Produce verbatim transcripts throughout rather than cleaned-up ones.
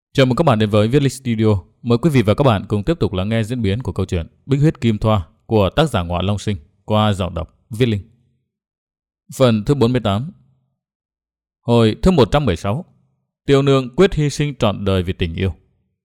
Chào mừng các bạn đến với Viết Linh Studio. Mời quý vị và các bạn cùng tiếp tục lắng nghe diễn biến của câu chuyện Bích Huyết Kim Thoa của tác giả Ngọa Long Sinh qua giọng đọc Viết Linh. Phần thứ bốn mươi tám. Hồi thứ một trăm mười sáu. Tiêu Nương quyết hy sinh trọn đời vì tình yêu.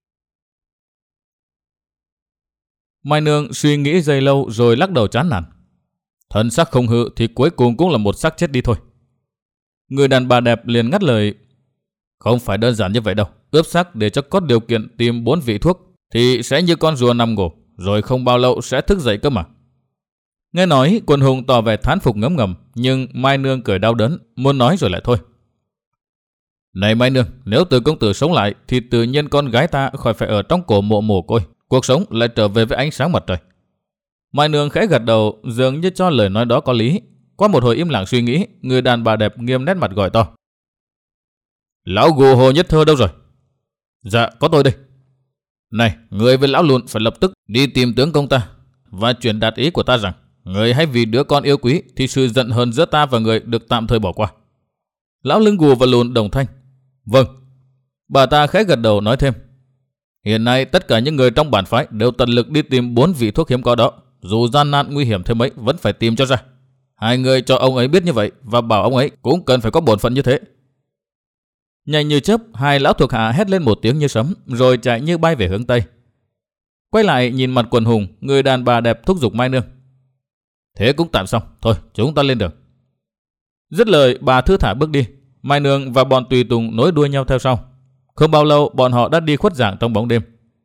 Mai Nương suy nghĩ giây lâu rồi lắc đầu chán nản. Thân xác không hư thì cuối cùng cũng là một xác chết đi thôi. Người đàn bà đẹp liền ngắt lời. Không phải đơn giản như vậy đâu. Ướp xác để cho có điều kiện tìm bốn vị thuốc thì sẽ như con rùa nằm ngủ, rồi không bao lâu sẽ thức dậy cơ mà. Nghe nói, Quần Hùng tỏ vẻ thán phục ngấm ngầm, nhưng Mai Nương cười đau đớn, muốn nói rồi lại thôi. Này Mai Nương, nếu Từ công tử sống lại thì tự nhiên con gái ta khỏi phải ở trong cổ mộ mồ côi, cuộc sống lại trở về với ánh sáng mặt trời. Mai Nương khẽ gật đầu, dường như cho lời nói đó có lý. Qua một hồi im lặng suy nghĩ, người đàn bà đẹp nghiêm nét mặt gọi to. Lão Gù Hồ Nhất Thơ đâu rồi? Dạ, có tôi đây. Này, người với lão Lùn phải lập tức đi tìm tướng công ta và truyền đạt ý của ta rằng người hãy vì đứa con yêu quý thì sự giận hờn giữa ta và người được tạm thời bỏ qua. Lão Lưng Gù và Lùn đồng thanh. Vâng. Bà ta khẽ gật đầu nói thêm. Hiện nay tất cả những người trong bản phái đều tận lực đi tìm bốn vị thuốc hiếm có đó. Dù gian nan nguy hiểm thế mấy vẫn phải tìm cho ra. Hai người cho ông ấy biết như vậy và bảo ông ấy cũng cần phải có bổn phận như thế. Nhanh như chớp, hai lão thuộc hạ hét lên một tiếng như sấm, rồi chạy như bay về hướng tây. Quay lại nhìn mặt Quần Hùng, người đàn bà đẹp thúc giục Mai Nương. Thế cũng tạm xong, thôi chúng ta lên đường. Dứt lời, bà thư thả bước đi. Mai Nương và bọn tùy tùng nối đuôi nhau theo sau. Không bao lâu, bọn họ đã đi khuất dạng trong bóng đêm.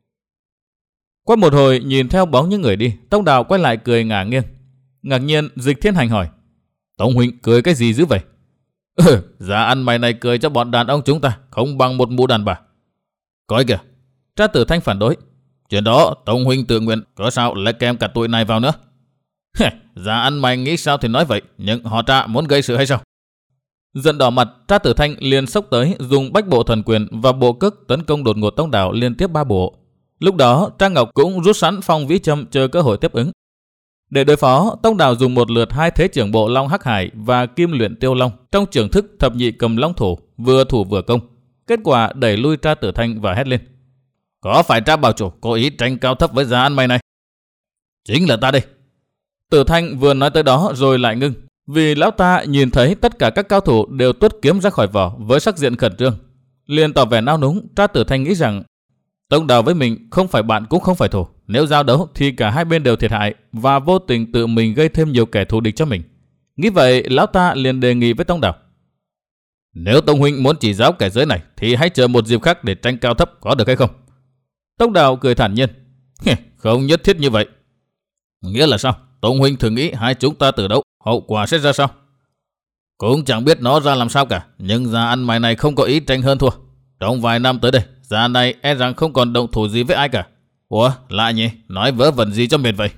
Qua một hồi nhìn theo bóng những người đi, Tông Đào quay lại cười ngả nghiêng. Ngạc nhiên, Dịch Thiên Hành hỏi. Tông huynh cười cái gì dữ vậy? Ừ, giá ăn mày này cười cho bọn đàn ông chúng ta không bằng một mụ đàn bà. Coi kìa, Tra Tử Thanh phản đối. Chuyện đó Tông huynh tự nguyện, có sao lại kèm cả tụi này vào nữa? Giá ăn mày nghĩ sao thì nói vậy, nhưng họ Tra muốn gây sự hay sao? Giận đỏ mặt, Tra Tử Thanh liền xốc tới dùng bách bộ thần quyền và bộ cước tấn công đột ngột Tông Đào liên tiếp ba bộ. Lúc đó Trang Ngọc cũng rút sẵn phong vĩ châm chờ cơ hội tiếp ứng. Để đối phó, Tông Đào dùng một lượt hai thế trưởng bộ Long Hắc Hải và Kim Luyện Tiêu Long trong trưởng thức thập nhị cầm long thủ, vừa thủ vừa công. Kết quả đẩy lui Tra Tử Thanh và hét lên. Có phải Tra bảo chủ cố ý tranh cao thấp với giá ăn mày này? Chính là ta đây. Tử Thanh vừa nói tới đó rồi lại ngưng, vì lão ta nhìn thấy tất cả các cao thủ đều tuốt kiếm ra khỏi vỏ với sắc diện khẩn trương. Liền tỏ vẻ nao núng, Tra Tử Thanh nghĩ rằng Tông Đào với mình không phải bạn cũng không phải thù. Nếu giao đấu thì cả hai bên đều thiệt hại và vô tình tự mình gây thêm nhiều kẻ thù địch cho mình. Nghĩ vậy, lão ta liền đề nghị với Tông Đào. Nếu Tông huynh muốn chỉ giáo kẻ giới này thì hãy chờ một dịp khác để tranh cao thấp, có được hay không? Tông Đào cười thản nhiên. Không nhất thiết như vậy. Nghĩa là sao? Tông huynh thử nghĩ hai chúng ta từ đấu, hậu quả sẽ ra sao? Cũng chẳng biết nó ra làm sao cả, nhưng già ăn mày này không có ý tranh hơn thua. Trong vài năm tới đây, già này e rằng không còn động thủ gì với ai cả. Ủa, lạ nhỉ, nói vớ vẩn gì cho mệt vậy?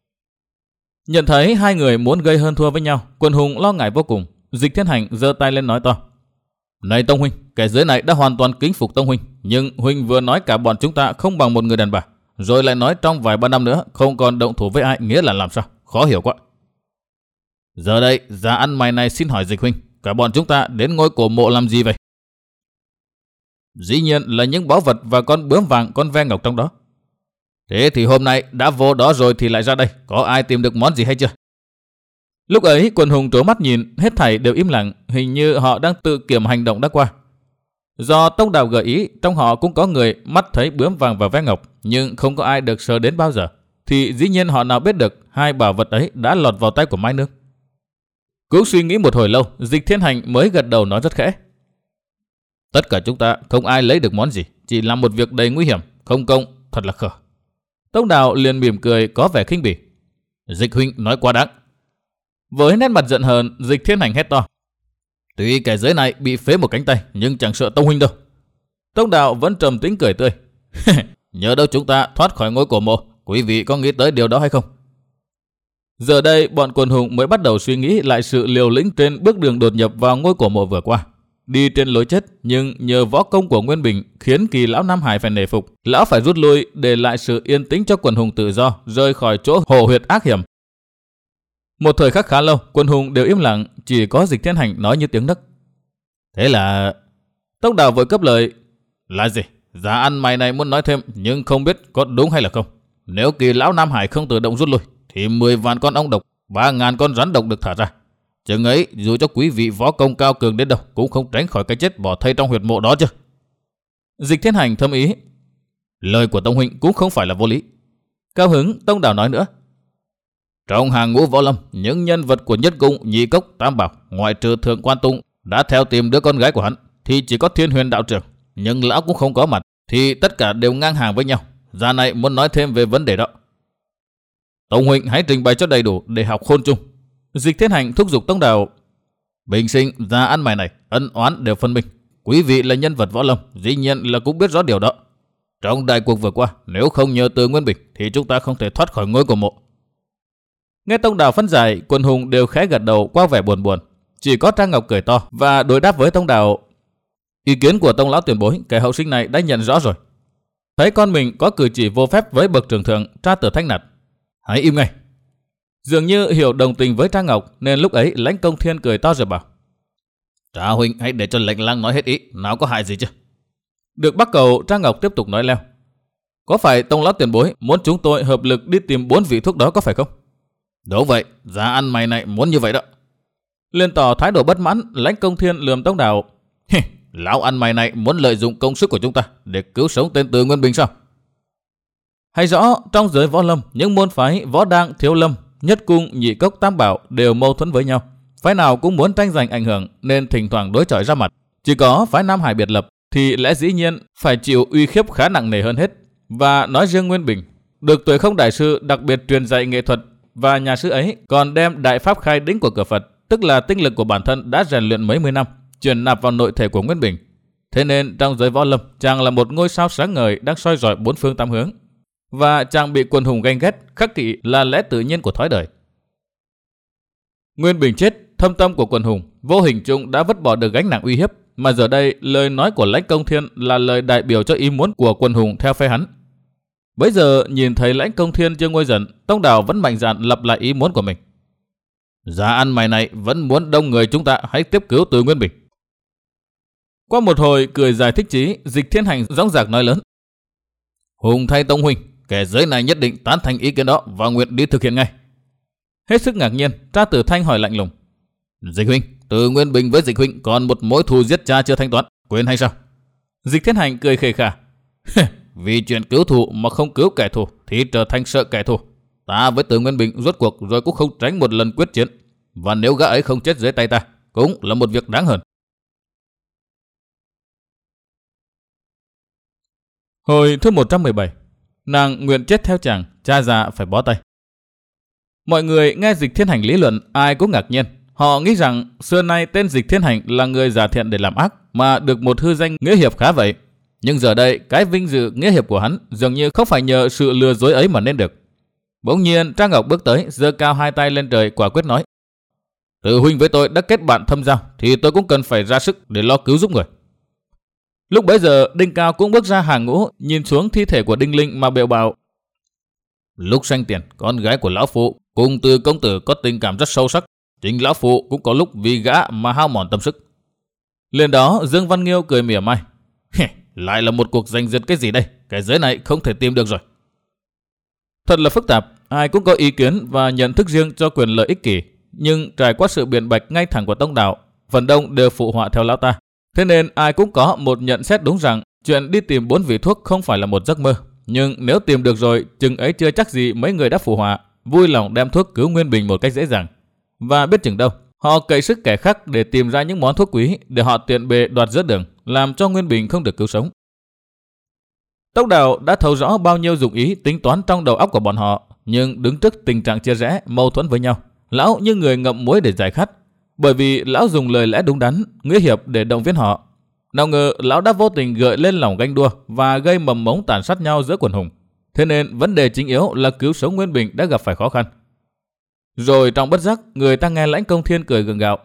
Nhận thấy hai người muốn gây hơn thua với nhau, Quần Hùng lo ngại vô cùng. Dịch Thiên Hành giơ tay lên nói to. Này Tông huynh, kẻ dưới này đã hoàn toàn kính phục Tông huynh, nhưng huynh vừa nói cả bọn chúng ta không bằng một người đàn bà, rồi lại nói trong vài ba năm nữa không còn động thủ với ai, nghĩa là làm sao? Khó hiểu quá. Giờ đây, già ăn mày này xin hỏi Dịch huynh, cả bọn chúng ta đến ngôi cổ mộ làm gì vậy? Dĩ nhiên là những báu vật và con bướm vàng, con ve ngọc trong đó. Thế thì hôm nay đã vô đó rồi thì lại ra đây, có ai tìm được món gì hay chưa? Lúc ấy Quần Hùng trố mắt nhìn, hết thảy đều im lặng, hình như họ đang tự kiểm hành động đã qua. Do Tông Đào gợi ý, trong họ cũng có người mắt thấy bướm vàng và ve ngọc, nhưng không có ai được sờ đến bao giờ, thì dĩ nhiên họ nào biết được hai bảo vật ấy đã lọt vào tay của Mai Nương. Cũng suy nghĩ một hồi lâu, Dịch Thiên Hành mới gật đầu nói rất khẽ. Tất cả chúng ta không ai lấy được món gì, chỉ làm một việc đầy nguy hiểm, không công, thật là khờ. Tông Đào liền mỉm cười có vẻ khinh bỉ. Dịch huynh nói quá đáng. Với nét mặt giận hờn, Dịch Thiên Hành hét to. Tuy kẻ giới này bị phế một cánh tay, nhưng chẳng sợ Tông huynh đâu. Tông Đào vẫn trầm tĩnh cười tươi. Nhớ đâu chúng ta thoát khỏi ngôi cổ mộ, quý vị có nghĩ tới điều đó hay không? Giờ đây bọn Quần Hùng mới bắt đầu suy nghĩ lại sự liều lĩnh trên bước đường đột nhập vào ngôi cổ mộ vừa qua. Đi trên lối chết, nhưng nhờ võ công của Nguyên Bình khiến Kỳ lão Nam Hải phải nể phục. Lão phải rút lui để lại sự yên tĩnh cho Quần Hùng tự do rời khỏi chỗ hồ huyệt ác hiểm. Một thời khắc khá lâu, Quần Hùng đều im lặng, chỉ có Dịch Thiên Hành nói như tiếng nấc. Thế là... Tông Đào vội cấp lời. Là gì? Giả ăn mày này muốn nói thêm nhưng không biết có đúng hay là không. Nếu Kỳ lão Nam Hải không tự động rút lui thì mười vạn con ong độc, ba ngàn con rắn độc được thả ra. Chừng ấy dù cho quý vị võ công cao cường đến đâu cũng không tránh khỏi cái chết bỏ thây trong huyệt mộ đó chứ. Dịch Thiên Hành thâm ý. Lời của Tông huynh cũng không phải là vô lý. Cao hứng Tông Đảo nói nữa. Trong hàng ngũ võ lâm, những nhân vật của Nhất Cung, Nhị Cốc, Tam Bảo, ngoại trừ Thượng Quan Tung đã theo tìm đứa con gái của hắn, thì chỉ có Thiên Huyền đạo trưởng, nhưng lão cũng không có mặt, thì tất cả đều ngang hàng với nhau. Gia này muốn nói thêm về vấn đề đó. Tông huynh hãy trình bày cho đầy đủ để học khôn chung. Dịch Thiên Hành thúc giục Tông Đảo. Bình sinh gia ăn mày này, ân oán đều phân minh. Quý vị là nhân vật võ lâm, dĩ nhiên là cũng biết rõ điều đó. Trong đại cuộc vừa qua, nếu không nhờ Từ Nguyên Bình thì chúng ta không thể thoát khỏi ngôi của mộ. Nghe Tông Đảo phân giải, quần hùng đều khẽ gật đầu qua vẻ buồn buồn. Chỉ có Trang Ngọc cười to và đối đáp với Tông Đảo. Ý kiến của Tông lão tiền bối, kẻ hậu sinh này đã nhận rõ rồi. Thấy con mình có cử chỉ vô phép với bậc trưởng thượng, Tra Tử Thanh nạt. Hãy im ngay. Dường như hiểu đồng tình với Trang Ngọc nên lúc ấy Lãnh Công Thiên cười to rồi bảo. Trà huynh hãy để cho lệnh lang nói hết ý, nào có hại gì chứ. Được bắt cầu, Trang Ngọc tiếp tục nói leo. Có phải Tông lão tiền bối muốn chúng tôi hợp lực đi tìm bốn vị thuốc đó có phải không? Đúng vậy, giá ăn mày này muốn như vậy đó. Lên tỏ thái độ bất mãn, Lãnh Công Thiên lườm Tông Đảo. Lão ăn mày này muốn lợi dụng công sức của chúng ta để cứu sống tên Từ Nguyên Bình sao? Hay rõ trong giới võ lâm, những môn phái Võ Đang, Thiếu Lâm, Nhất Cung, Nhị Cốc, Tam Bảo đều mâu thuẫn với nhau. Phái nào cũng muốn tranh giành ảnh hưởng nên thỉnh thoảng đối chọi ra mặt. Chỉ có phái Nam Hải biệt lập thì lẽ dĩ nhiên phải chịu uy khiếp khá nặng nề hơn hết. Và nói riêng Nguyên Bình, được Tuệ Không Đại Sư đặc biệt truyền dạy nghệ thuật, và nhà sư ấy còn đem đại pháp khai đỉnh của cửa Phật, tức là tinh lực của bản thân đã rèn luyện mấy mươi năm, truyền nạp vào nội thể của Nguyên Bình. Thế nên trong giới võ lâm, chàng là một ngôi sao sáng ngời đang soi rọi bốn phương tám hướng. Và chàng bị quần hùng ganh ghét, khắc kỵ là lẽ tự nhiên của thói đời. Nguyên Bình chết, thâm tâm của quần hùng vô hình chung đã vứt bỏ được gánh nặng uy hiếp, mà giờ đây lời nói của Lãnh Công Thiên là lời đại biểu cho ý muốn của quần hùng theo phe hắn. Bấy giờ nhìn thấy Lãnh Công Thiên chưa nguôi giận, Tông Đảo vẫn mạnh dạn lặp lại ý muốn của mình. Giá ăn mày này vẫn muốn đông người chúng ta hãy tiếp cứu Từ Nguyên Bình. Qua một hồi cười dài thích chí, Dịch Thiên Hành dõng dạc nói lớn. Hùng thay Tông huynh, kẻ giới này nhất định tán thành ý kiến đó và nguyện đi thực hiện ngay. Hết sức ngạc nhiên, Tra Tử Thanh hỏi lạnh lùng. Dịch huynh, Từ Nguyên Bình với Dịch huynh còn một mối thù giết cha chưa thanh toán, quên hay sao? Dịch Thiên Hành cười khề khà. Vì chuyện cứu thù mà không cứu kẻ thù thì trở thành sợ kẻ thù. Ta với Từ Nguyên Bình rốt cuộc rồi cũng không tránh một lần quyết chiến. Và nếu gã ấy không chết dưới tay ta, cũng là một việc đáng hơn. Hồi thứ một trăm mười bảy, nàng nguyện chết theo chàng, cha già phải bó tay. Mọi người nghe Dịch Thiên Hành lý luận ai cũng ngạc nhiên. Họ nghĩ rằng xưa nay tên Dịch Thiên Hành là người giả thiện để làm ác mà được một hư danh nghĩa hiệp khá vậy. Nhưng giờ đây cái vinh dự nghĩa hiệp của hắn dường như không phải nhờ sự lừa dối ấy mà nên được. Bỗng nhiên Trang Ngọc bước tới, giơ cao hai tay lên trời quả quyết nói. Từ huynh với tôi đã kết bạn thâm giao thì tôi cũng cần phải ra sức để lo cứu giúp người. Lúc bấy giờ Đinh Cao cũng bước ra hàng ngũ, nhìn xuống thi thể của Đinh Linh mà bèo bào. Lúc sanh tiền, con gái của lão phụ cùng Từ công tử có tình cảm rất sâu sắc. Chính lão phụ cũng có lúc vì gã mà hao mòn tâm sức. Liền đó Dương Văn Nghiêu cười mỉa mai. Lại là một cuộc giành giật cái gì đây? Cái giới này không thể tìm được rồi. Thật là phức tạp, ai cũng có ý kiến và nhận thức riêng cho quyền lợi ích kỷ. Nhưng trải qua sự biện bạch ngay thẳng của Tông Đảo, phần đông đều phụ họa theo lão ta. Thế nên ai cũng có một nhận xét đúng rằng chuyện đi tìm bốn vị thuốc không phải là một giấc mơ. Nhưng nếu tìm được rồi, chừng ấy chưa chắc gì mấy người đã phụ họa, vui lòng đem thuốc cứu Nguyên Bình một cách dễ dàng. Và biết chừng đâu, họ cậy sức kẻ khác để tìm ra những món thuốc quý để họ tiện bề đoạt giữa đường, làm cho Nguyên Bình không được cứu sống. Tông Đảo đã thấu rõ bao nhiêu dụng ý tính toán trong đầu óc của bọn họ, nhưng đứng trước tình trạng chia rẽ, mâu thuẫn với nhau, lão như người ngậm muối để giải khát, bởi vì lão dùng lời lẽ đúng đắn, nghĩa hiệp để động viên họ. Nào ngờ lão đã vô tình gợi lên lòng ganh đua và gây mầm mống tàn sát nhau giữa quần hùng. Thế nên vấn đề chính yếu là cứu sống Nguyên Bình đã gặp phải khó khăn. Rồi trong bất giác, người ta nghe Lãnh Công Thiên cười gượng gạo.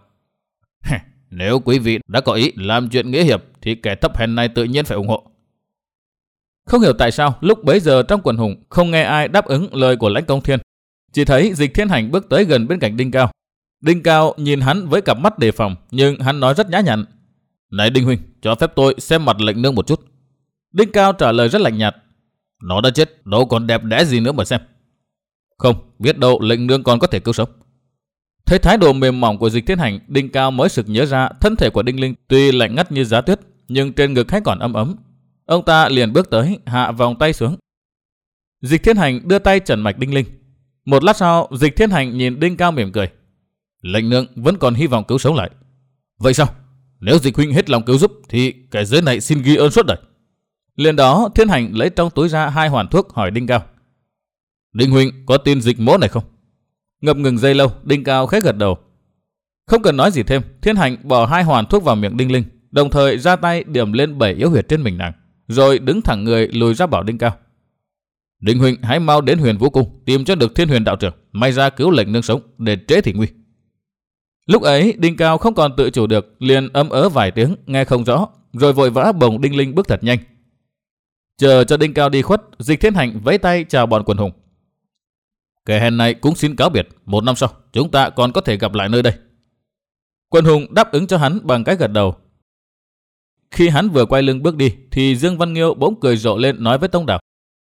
Nếu quý vị đã có ý làm chuyện nghĩa hiệp thì kẻ thấp hèn này tự nhiên phải ủng hộ. Không hiểu tại sao lúc bấy giờ trong quần hùng không nghe ai đáp ứng lời của Lãnh Công Thiên. Chỉ thấy Dịch Thiên Hành bước tới gần bên cạnh Đinh Cao. Đinh Cao nhìn hắn với cặp mắt đề phòng, nhưng hắn nói rất nhã nhặn. Này Đinh huynh, cho phép tôi xem mặt lệnh nương một chút. Đinh Cao trả lời rất lạnh nhạt. Nó đã chết, đâu còn đẹp đẽ gì nữa mà xem. Không, biết đâu lệnh nương còn có thể cứu sống. Thấy thái độ mềm mỏng của Dịch Thiên Hành, Đinh Cao mới sực nhớ ra thân thể của Đinh Linh tuy lạnh ngắt như giá tuyết, nhưng trên ngực hay còn ấm ấm. Ông ta liền bước tới, hạ vòng tay xuống. Dịch Thiên Hành đưa tay trần mạch Đinh Linh. Một lát sau, Dịch Thiên Hành nhìn Đinh Cao mỉm cười. Lệnh nương vẫn còn hy vọng cứu sống lại. Vậy sao? Nếu Dịch huynh hết lòng cứu giúp thì kẻ dưới này xin ghi ơn suốt đời. Liền đó, Thiên Hành lấy trong túi ra hai hoàn thuốc hỏi Đinh Cao. Đinh huynh có tin Dịch mỗ này không? Ngập ngừng giây lâu, Đinh Cao khẽ gật đầu. Không cần nói gì thêm, Thiên Hành bỏ hai hoàn thuốc vào miệng Đinh Linh, đồng thời ra tay điểm lên bảy yếu huyệt trên mình nàng, rồi đứng thẳng người lùi ra bảo Đinh Cao. Đinh huynh hãy mau đến Huyền Vũ Cung tìm cho được Thiên Huyền đạo trưởng, may ra cứu lệnh nương sống, để trễ thì nguy. Lúc ấy Đinh Cao không còn tự chủ được, liền ấm ớ vài tiếng nghe không rõ, rồi vội vã bồng Đinh Linh bước thật nhanh. Chờ cho Đinh Cao đi khuất, Dịch Thiên Hành vẫy tay chào bọn quần hùng. Kẻ hèn này cũng xin cáo biệt, một năm sau chúng ta còn có thể gặp lại nơi đây. Quần hùng đáp ứng cho hắn bằng cái gật đầu. Khi hắn vừa quay lưng bước đi thì Dương Văn Nghiêu bỗng cười rộ lên nói với Tông Đào.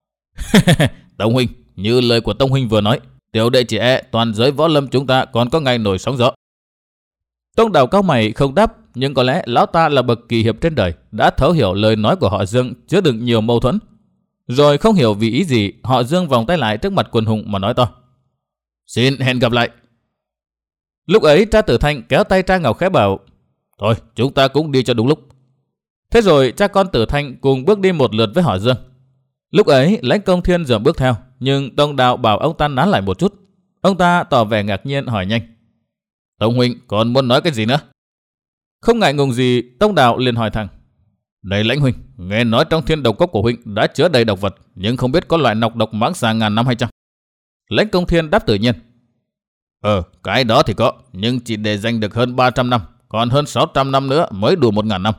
Tông huynh, như lời của Tông huynh vừa nói, tiểu đệ chỉ e toàn giới võ lâm chúng ta còn có ngày nổi sóng gió. Tông Đào cau mày không đáp, nhưng có lẽ lão ta là bậc kỳ hiệp trên đời, đã thấu hiểu lời nói của họ Dương chứa đựng nhiều mâu thuẫn. Rồi không hiểu vì ý gì, họ Dương vòng tay lại trước mặt quần hùng mà nói to. Xin hẹn gặp lại. Lúc ấy cha Tử Thanh kéo tay cha Ngọc khẽ bảo. Thôi chúng ta cũng đi cho đúng lúc. Thế rồi cha con Tử Thanh cùng bước đi một lượt với họ Dương. Lúc ấy Lãnh Công Thiên dường bước theo, nhưng Tông Đào bảo ông ta nán lại một chút. Ông ta tỏ vẻ ngạc nhiên hỏi nhanh. Tông huynh còn muốn nói cái gì nữa? Không ngại ngùng gì, Tông Đào liền hỏi thẳng. Này Lãnh huynh, nghe nói trong thiên độc cốc của huynh đã chứa đầy độc vật, nhưng không biết có loại nọc độc mãng xà ngàn năm hay chăng? Lãnh Công Thiên đáp tự nhiên. Ờ, cái đó thì có, nhưng chỉ để dành được hơn ba trăm năm, còn hơn sáu trăm năm nữa mới đủ một ngàn năm.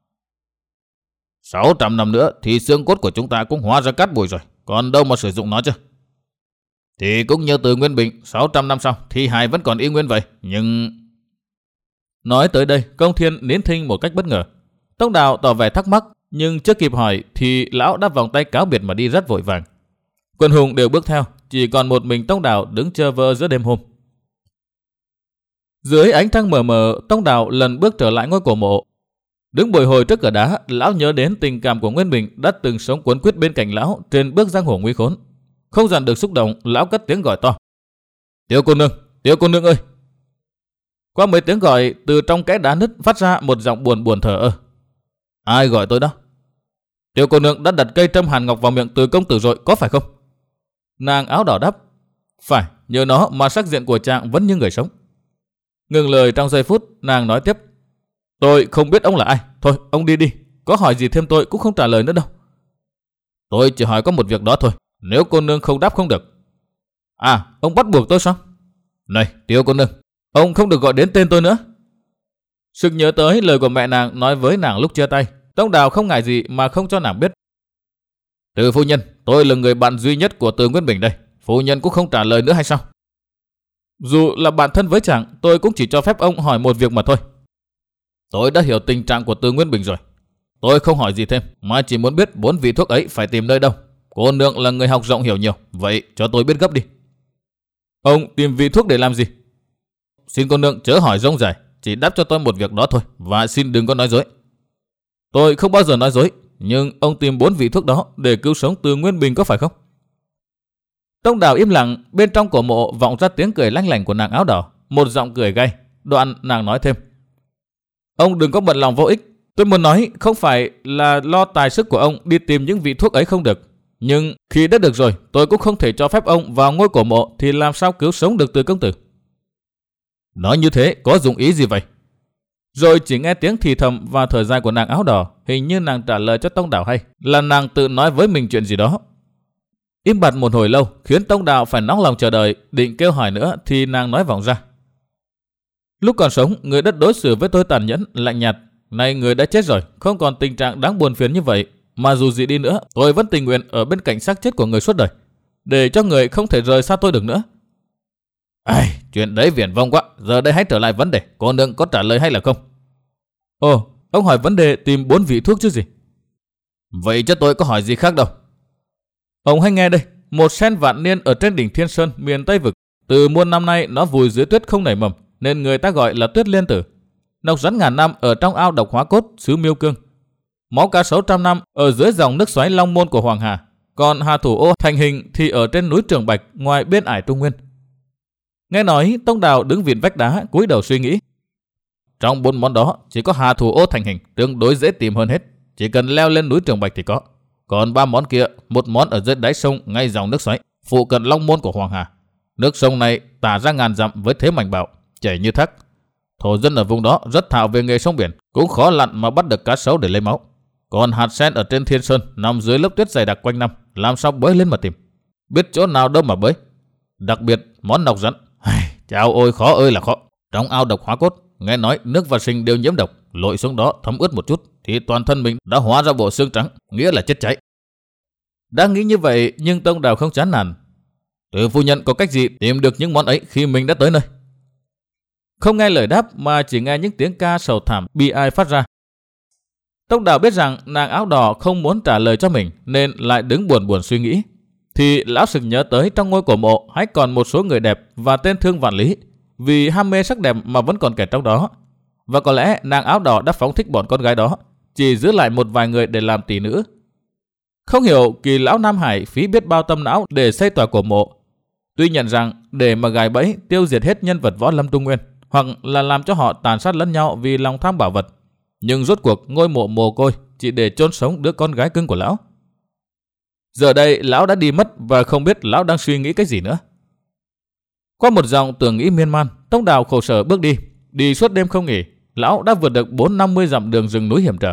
sáu trăm năm nữa thì xương cốt của chúng ta cũng hóa ra cát bụi rồi, còn đâu mà sử dụng nó chứ? Thì cũng như từ Nguyên Bình, sáu trăm năm sau thi hài vẫn còn y nguyên vậy, nhưng... Nói tới đây, Công Thiên nín thinh một cách bất ngờ. Tông Đào tỏ vẻ thắc mắc, nhưng chưa kịp hỏi thì lão đã vòng tay cáo biệt mà đi rất vội vàng. Quần hùng đều bước theo, chỉ còn một mình Tông Đào đứng chơ vơ giữa đêm hôm. Dưới ánh trăng mờ mờ, Tông Đào lần bước trở lại ngôi cổ mộ. Đứng bồi hồi trước cửa đá, lão nhớ đến tình cảm của Nguyên Bình đã từng sống cuốn quýt bên cạnh lão trên bước giang hồ nguy khốn. Không dằn được xúc động, lão cất tiếng gọi to. Tiểu cô nương, tiểu cô nương ơi! Qua mấy tiếng gọi, từ trong kẽ đá nứt phát ra một giọng buồn buồn thở ơ. Ai gọi tôi đó? Tiểu cô nương đã đặt cây trâm hàn ngọc vào miệng Từ công tử rồi, có phải không? Nàng áo đỏ đáp. Phải, nhờ nó mà sắc diện của chàng vẫn như người sống. Ngừng lời trong giây phút, nàng nói tiếp. Tôi không biết ông là ai, thôi ông đi đi, có hỏi gì thêm tôi cũng không trả lời nữa đâu. Tôi chỉ hỏi có một việc đó thôi, nếu cô nương không đáp không được. À, ông bắt buộc tôi sao? Này, tiểu cô nương, ông không được gọi đến tên tôi nữa. Sực nhớ tới lời của mẹ nàng nói với nàng lúc chia tay, Tông Đào không ngại gì mà không cho nàng biết. Từ phu nhân, tôi là người bạn duy nhất của Từ Nguyên Bình đây, phu nhân cũng không trả lời nữa hay sao? Dù là bạn thân với chàng, tôi cũng chỉ cho phép ông hỏi một việc mà thôi. Tôi đã hiểu tình trạng của Từ Nguyên Bình rồi. Tôi không hỏi gì thêm, mà chỉ muốn biết bốn vị thuốc ấy phải tìm nơi đâu. Cô nương là người học rộng hiểu nhiều, vậy cho tôi biết gấp đi. Ông tìm vị thuốc để làm gì? Xin cô nương chớ hỏi rông rải, chỉ đáp cho tôi một việc đó thôi, và xin đừng có nói dối. Tôi không bao giờ nói dối, nhưng ông tìm bốn vị thuốc đó để cứu sống Từ Nguyên Bình có phải không? Tông Đào im lặng, bên trong cổ mộ vọng ra tiếng cười lanh lảnh của nàng áo đỏ, một giọng cười gay. Đoạn nàng nói thêm. Ông đừng có bận lòng vô ích. Tôi muốn nói không phải là lo tài sức của ông đi tìm những vị thuốc ấy không được. Nhưng khi đã được rồi, tôi cũng không thể cho phép ông vào ngôi cổ mộ thì làm sao cứu sống được Từ công tử. Nói như thế có dụng ý gì vậy? Rồi chỉ nghe tiếng thì thầm và thở dài của nàng áo đỏ, hình như nàng trả lời cho Tông Đào hay là nàng tự nói với mình chuyện gì đó. Im bặt một hồi lâu khiến Tông Đào phải nóng lòng chờ đợi, định kêu hỏi nữa thì nàng nói vọng ra. Lúc còn sống, người đất đối xử với tôi tàn nhẫn, lạnh nhạt. Nay người đã chết rồi, không còn tình trạng đáng buồn phiền như vậy. Mà dù gì đi nữa, tôi vẫn tình nguyện ở bên cạnh xác chết của người suốt đời, để cho người không thể rời xa tôi được nữa. Ai, chuyện đấy viển vông quá. Giờ đây hãy trở lại vấn đề, cô nương có trả lời hay là không? Ồ, ông hỏi vấn đề tìm bốn vị thuốc chứ gì? Vậy chứ tôi có hỏi gì khác đâu. Ông hãy nghe đây, một sen vạn niên ở trên đỉnh Thiên Sơn miền Tây Vực, từ muôn năm nay nó vùi dưới tuyết không nảy mầm, nên người ta gọi là tuyết liên tử. Nọc rắn ngàn năm ở trong ao độc hóa cốt xứ Miêu Cương. Máu cá sấu trăm năm ở dưới dòng nước xoáy Long Môn của Hoàng Hà. Còn Hà Thủ Ô thành hình thì ở trên núi Trường Bạch ngoài biên ải Trung Nguyên. Nghe nói, Tông Đào đứng viện vách đá cúi đầu suy nghĩ. Trong bốn món đó, chỉ có Hà Thủ Ô thành hình tương đối dễ tìm hơn hết. Chỉ cần leo lên núi Trường Bạch thì có. Còn ba món kia, một món ở dưới đáy sông ngay dòng nước xoáy, phụ cận Long Môn của Hoàng Hà. Nước sông này tả ra ngàn dặm với thế mạnh bạo, chảy như thác. Thổ dân ở vùng đó rất thạo về nghề sông biển, cũng khó lặn mà bắt được cá sấu để lấy máu. Còn hạt sen ở trên Thiên Sơn nằm dưới lớp tuyết dày đặc quanh năm, làm sao bơi lên mà tìm? Biết chỗ nào đâu mà bơi. Đặc biệt món nọc rắn, chao ôi khó ơi là khó. Trong ao độc hóa cốt, nghe nói nước và sinh đều nhiễm độc, lội xuống đó thấm ướt một chút thì toàn thân mình đã hóa ra bộ xương trắng, nghĩa là chết cháy. Đang nghĩ như vậy nhưng Tông Đào không chán nản. Từ phu nhân có cách gì tìm được những món ấy khi mình đã tới nơi? Không nghe lời đáp mà chỉ nghe những tiếng ca sầu thảm bi ai phát ra. Tông Đào biết rằng nàng áo đỏ không muốn trả lời cho mình nên lại đứng buồn buồn suy nghĩ. Thì lão sực nhớ tới trong ngôi cổ mộ hay còn một số người đẹp và tên thương vạn lý, vì ham mê sắc đẹp mà vẫn còn kẻ trong đó. Và có lẽ nàng áo đỏ đã phóng thích bọn con gái đó, chỉ giữ lại một vài người để làm tỷ nữ. Không hiểu kỳ lão Nam Hải phí biết bao tâm não để xây tòa cổ mộ. Tuy nhận rằng để mà gài bẫy tiêu diệt hết nhân vật võ lâm Trung Nguyên, hoặc là làm cho họ tàn sát lẫn nhau vì lòng tham bảo vật, nhưng rốt cuộc ngôi mộ mồ côi chỉ để chôn sống đứa con gái cưng của lão. Giờ đây lão đã đi mất và không biết lão đang suy nghĩ cái gì nữa. Qua một dòng tưởng nghĩ miên man, Tông Đào khổ sở bước đi, đi suốt đêm không nghỉ. Lão đã vượt được bốn năm mươi dặm đường rừng núi hiểm trở.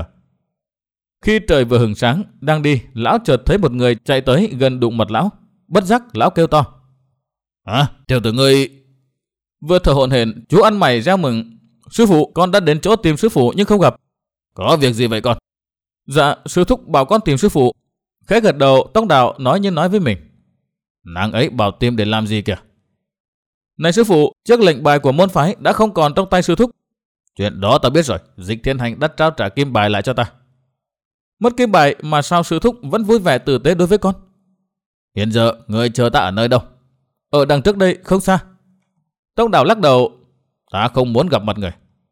Khi trời vừa hừng sáng, đang đi, lão chợt thấy một người chạy tới gần đụng mặt lão. Bất giác lão kêu to: "Hả? Tiểu tử ngươi..." Vừa thở hổn hển, chú ăn mày reo mừng: "Sư phụ, con đã đến chỗ tìm sư phụ nhưng không gặp." "Có việc gì vậy con?" "Dạ, sư thúc bảo con tìm sư phụ." Khẽ gật đầu, Tông Đào nói như nói với mình: "Nàng ấy bảo tìm để làm gì kìa?" "Này sư phụ, chiếc lệnh bài của môn phái đã không còn trong tay sư thúc." "Chuyện đó ta biết rồi, Dịch Thiên Hành đã trao trả kim bài lại cho ta." "Mất kim bài mà sao sư thúc vẫn vui vẻ tử tế đối với con?" "Hiện giờ người chờ ta ở nơi đâu?" "Ở đằng trước đây, không xa." Tông Đào lắc đầu: "Ta không muốn gặp mặt người."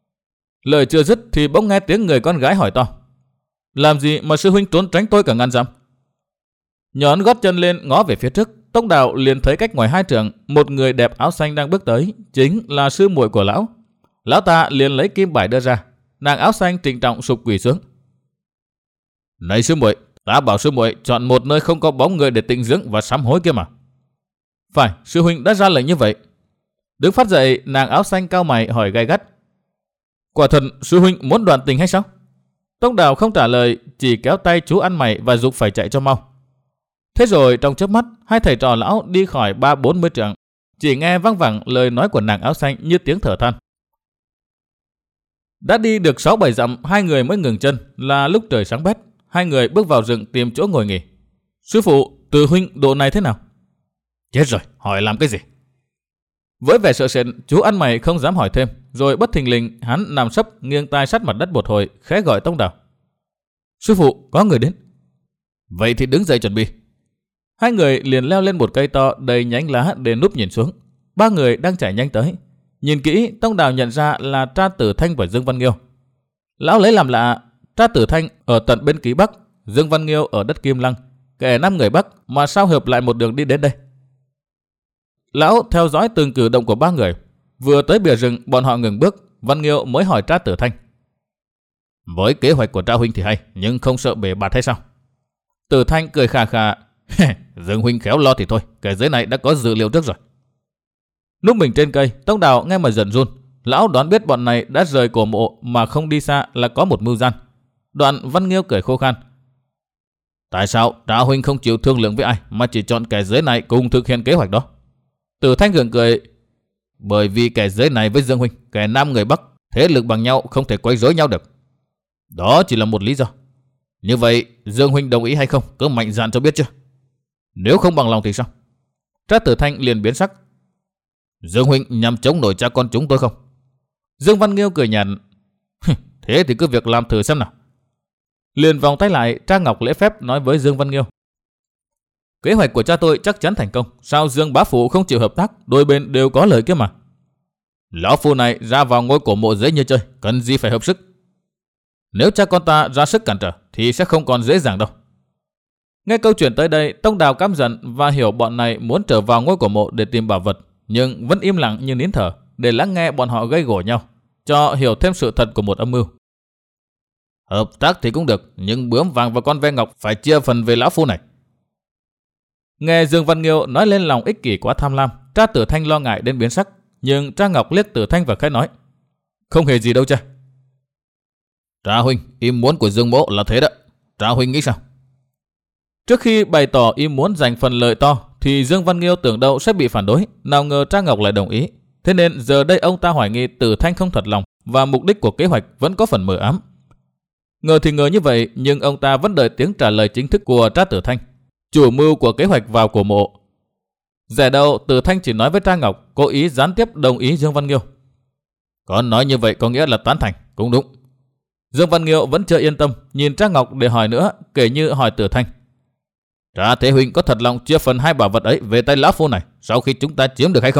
Lời chưa dứt thì bỗng nghe tiếng người con gái hỏi to: "Làm gì mà sư huynh trốn tránh tôi cả ngàn dặm?" Nhón gót chân lên ngó về phía trước, Tông Đào liền thấy cách ngoài hai trượng một người đẹp áo xanh đang bước tới, chính là sư muội của lão. Lão ta liền lấy kim bài đưa ra. Nàng áo xanh trịnh trọng sụp quỳ xuống: "Này sư muội, ta bảo sư muội chọn một nơi không có bóng người để tịnh dưỡng và sám hối kia mà." "Phải, sư huynh đã ra lệnh như vậy." Đứng phát dậy, nàng áo xanh cau mày hỏi gay gắt: "Quả thật sư huynh muốn đoạn tình hay sao?" Tông Đào không trả lời, chỉ kéo tay chú ăn mày và giục phải chạy cho mau. Thế rồi trong chớp mắt, hai thầy trò lão đi khỏi ba bốn mươi trượng, chỉ nghe văng vẳng lời nói của nàng áo xanh như tiếng thở than. Đã đi được sáu bảy dặm, hai người mới ngừng chân. Là lúc trời sáng bét, hai người bước vào rừng tìm chỗ ngồi nghỉ. "Sư phụ, Từ huynh độ này thế nào?" "Chết rồi, hỏi làm cái gì?" Với vẻ sợ sệt, chú ăn mày không dám hỏi thêm. Rồi bất thình lình hắn nằm sấp nghiêng tai sát mặt đất một hồi, khẽ gọi Tông Đào: "Sư phụ, có người đến." "Vậy thì đứng dậy chuẩn bị." Hai người liền leo lên một cây to đầy nhánh lá để núp nhìn xuống. Ba người đang chạy nhanh tới. Nhìn kỹ, Tông Đào nhận ra là Tra Tử Thanh và Dương Văn Nghiêu. Lão lấy làm lạ, Tra Tử Thanh ở tận bên Ký Bắc, Dương Văn Nghiêu ở đất Kim Lăng, kẻ năm người Bắc mà sao hợp lại một đường đi đến đây. Lão theo dõi từng cử động của ba người. Vừa tới bìa rừng, bọn họ ngừng bước. Văn Nghiêu mới hỏi Tra Tử Thanh: "Với kế hoạch của Tra huynh thì hay, nhưng không sợ bể bạt hay sao?" Tử Thanh cười khà khà: "Dương huynh khéo lo thì thôi, kẻ dưới này đã có dự liệu trước rồi." Lúc mình trên cây, Tông Đào nghe mà giận run. Lão đoán biết bọn này đã rời cổ mộ mà không đi xa là có một mưu gian. Đoạn Văn Nghiêu cười khô khan: "Tại sao Tra huynh không chịu thương lượng với ai mà chỉ chọn kẻ dưới này cùng thực hiện kế hoạch đó?" Tử Thanh gượng cười: "Bởi vì kẻ dưới này với Dương huynh, kẻ nam người Bắc, thế lực bằng nhau, không thể quấy rối nhau được. Đó chỉ là một lý do. Như vậy Dương huynh đồng ý hay không, cứ mạnh dạn cho biết chưa? Nếu không bằng lòng thì sao?" Tra Tử Thanh liền biến sắc: "Dương huynh nhằm chống nổi cha con chúng tôi không?" Dương Văn Nghiêu cười nhạt: "Thế thì cứ việc làm thử xem nào." Liền vòng tay lại, Trang Ngọc lễ phép nói với Dương Văn Nghiêu. Kế hoạch của cha tôi chắc chắn thành công. Sao Dương bá phụ không chịu hợp tác? Đôi bên đều có lợi kia mà. Lão phu này ra vào ngôi cổ mộ dễ như chơi, cần gì phải hợp sức. Nếu cha con ta ra sức cản trở thì sẽ không còn dễ dàng đâu. Nghe câu chuyện tới đây, Tông Đào căm giận và hiểu bọn này muốn trở vào ngôi cổ mộ để tìm bảo vật, nhưng vẫn im lặng như nín thở để lắng nghe bọn họ gây gổ nhau, cho hiểu thêm sự thật của một âm mưu. Hợp tác thì cũng được, nhưng bướm vàng và con ve ngọc phải chia phần về lão phu này. Nghe Dương Văn Nghiêu nói lên lòng ích kỷ quá tham lam, Tra Tử Thanh lo ngại đến biến sắc, nhưng Tra Ngọc liếc Tử Thanh và khẽ nói. Không hề gì đâu cha. Tra huynh, ý muốn của Dương mỗ là thế đó. Tra huynh nghĩ sao? Trước khi bày tỏ ý muốn giành phần lợi to, thì Dương Văn Nghiêu tưởng đâu sẽ bị phản đối, nào ngờ Tra Ngọc lại đồng ý. Thế nên giờ đây ông ta hoài nghi Tử Thanh không thật lòng và mục đích của kế hoạch vẫn có phần mờ ám. Ngờ thì ngờ như vậy, nhưng ông ta vẫn đợi tiếng trả lời chính thức của Tra Tử Thanh, chủ mưu của kế hoạch vào cổ mộ. Dè đâu Tử Thanh chỉ nói với Tra Ngọc, cố ý gián tiếp đồng ý Dương Văn Nghiêu. Con nói như vậy có nghĩa là tán thành, cũng đúng. Dương Văn Nghiêu vẫn chưa yên tâm, nhìn Tra Ngọc để hỏi nữa, kể như hỏi Tử Thanh. Tra Thế huynh có thật lòng chia phần hai bảo vật ấy về tay lão phu này sau khi chúng ta chiếm được hay không?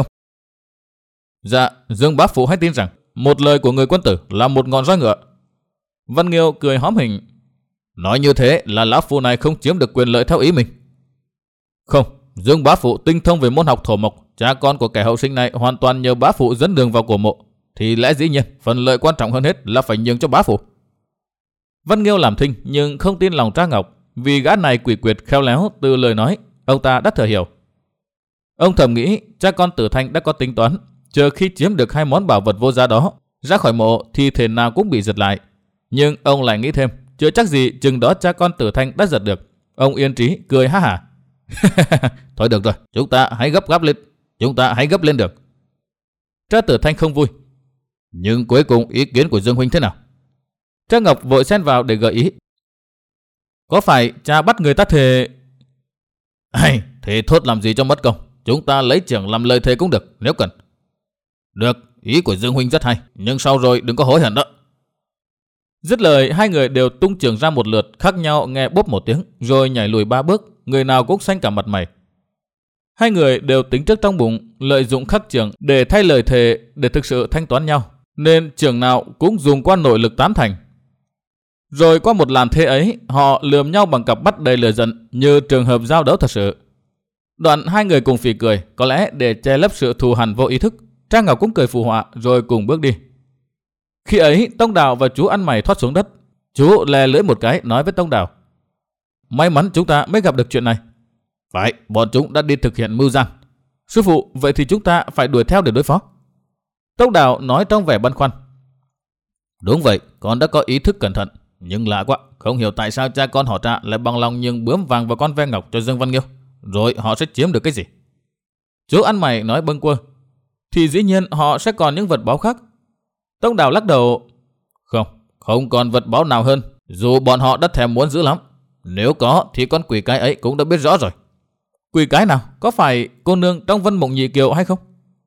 Dạ, Dương bá phụ hãy tin rằng một lời của người quân tử là một ngọn roi ngựa. Văn Nghiêu cười hóm hình. Nói như thế là lão phu này không chiếm được quyền lợi theo ý mình. Không, Dương bá phụ tinh thông về môn học thổ mộc, cha con của kẻ hậu sinh này hoàn toàn nhờ bá phụ dẫn đường vào cổ mộ, thì lẽ dĩ nhiên phần lợi quan trọng hơn hết là phải nhường cho bá phụ. Văn Nghiêu làm thinh nhưng không tin lòng Tra Ngọc, vì gã này quỷ quyệt khéo léo từ lời nói, ông ta đã thừa hiểu. Ông thầm nghĩ cha con Tử Thanh đã có tính toán, chờ khi chiếm được hai món bảo vật vô giá đó, ra khỏi mộ thì thể nào cũng bị giật lại. Nhưng ông lại nghĩ thêm, chưa chắc gì chừng đó cha con Tử Thanh đã giật được. Ông yên trí cười ha hả. Thôi được rồi, chúng ta hãy gấp gáp lên, chúng ta hãy gấp lên được. Tra Tử Thanh không vui. Nhưng cuối cùng ý kiến của Dương huynh thế nào? Tra Ngọc vội xen vào để gợi ý. Có phải cha bắt người ta thề? Ai, thề thốt làm gì cho mất công? Chúng ta lấy trưởng làm lời thề cũng được, nếu cần. Được, ý của Dương huynh rất hay, nhưng sau rồi đừng có hối hận đó. Dứt lời, hai người đều tung trường ra một lượt, khác nhau nghe bốp một tiếng, rồi nhảy lùi ba bước, người nào cũng xanh cả mặt mày. Hai người đều tính trước trong bụng, lợi dụng khắc trường để thay lời thề để thực sự thanh toán nhau, nên trường nào cũng dùng qua nội lực tán thành. Rồi qua một làn thế ấy, họ lườm nhau bằng cặp mắt đầy lửa giận như trường hợp giao đấu thật sự. Đoạn hai người cùng phì cười, có lẽ để che lấp sự thù hằn vô ý thức. Trang Ngọc cũng cười phụ họa rồi cùng bước đi. Khi ấy Tông Đào và chú ăn mày thoát xuống đất. Chú lè lưỡi một cái nói với Tông Đào. May mắn chúng ta mới gặp được chuyện này. Phải, bọn chúng đã đi thực hiện mưu gian. Sư phụ, vậy thì chúng ta phải đuổi theo để đối phó. Tông Đào nói trong vẻ băn khoăn. Đúng vậy, con đã có ý thức cẩn thận. Nhưng lạ quá, không hiểu tại sao cha con họ Tra lại bằng lòng nhường bướm vàng và con ve ngọc cho Dương Văn Nghiêu. Rồi họ sẽ chiếm được cái gì? Chú ăn mày nói bâng quơ. Thì dĩ nhiên họ sẽ còn những vật báu khác. Tông Đào lắc đầu. Không, không còn vật báu nào hơn, dù bọn họ đã thèm muốn giữ lắm. Nếu có thì con quỷ cái ấy cũng đã biết rõ rồi. Quỷ cái nào? Có phải cô nương trong Vân Mộng Nhị Kiều hay không?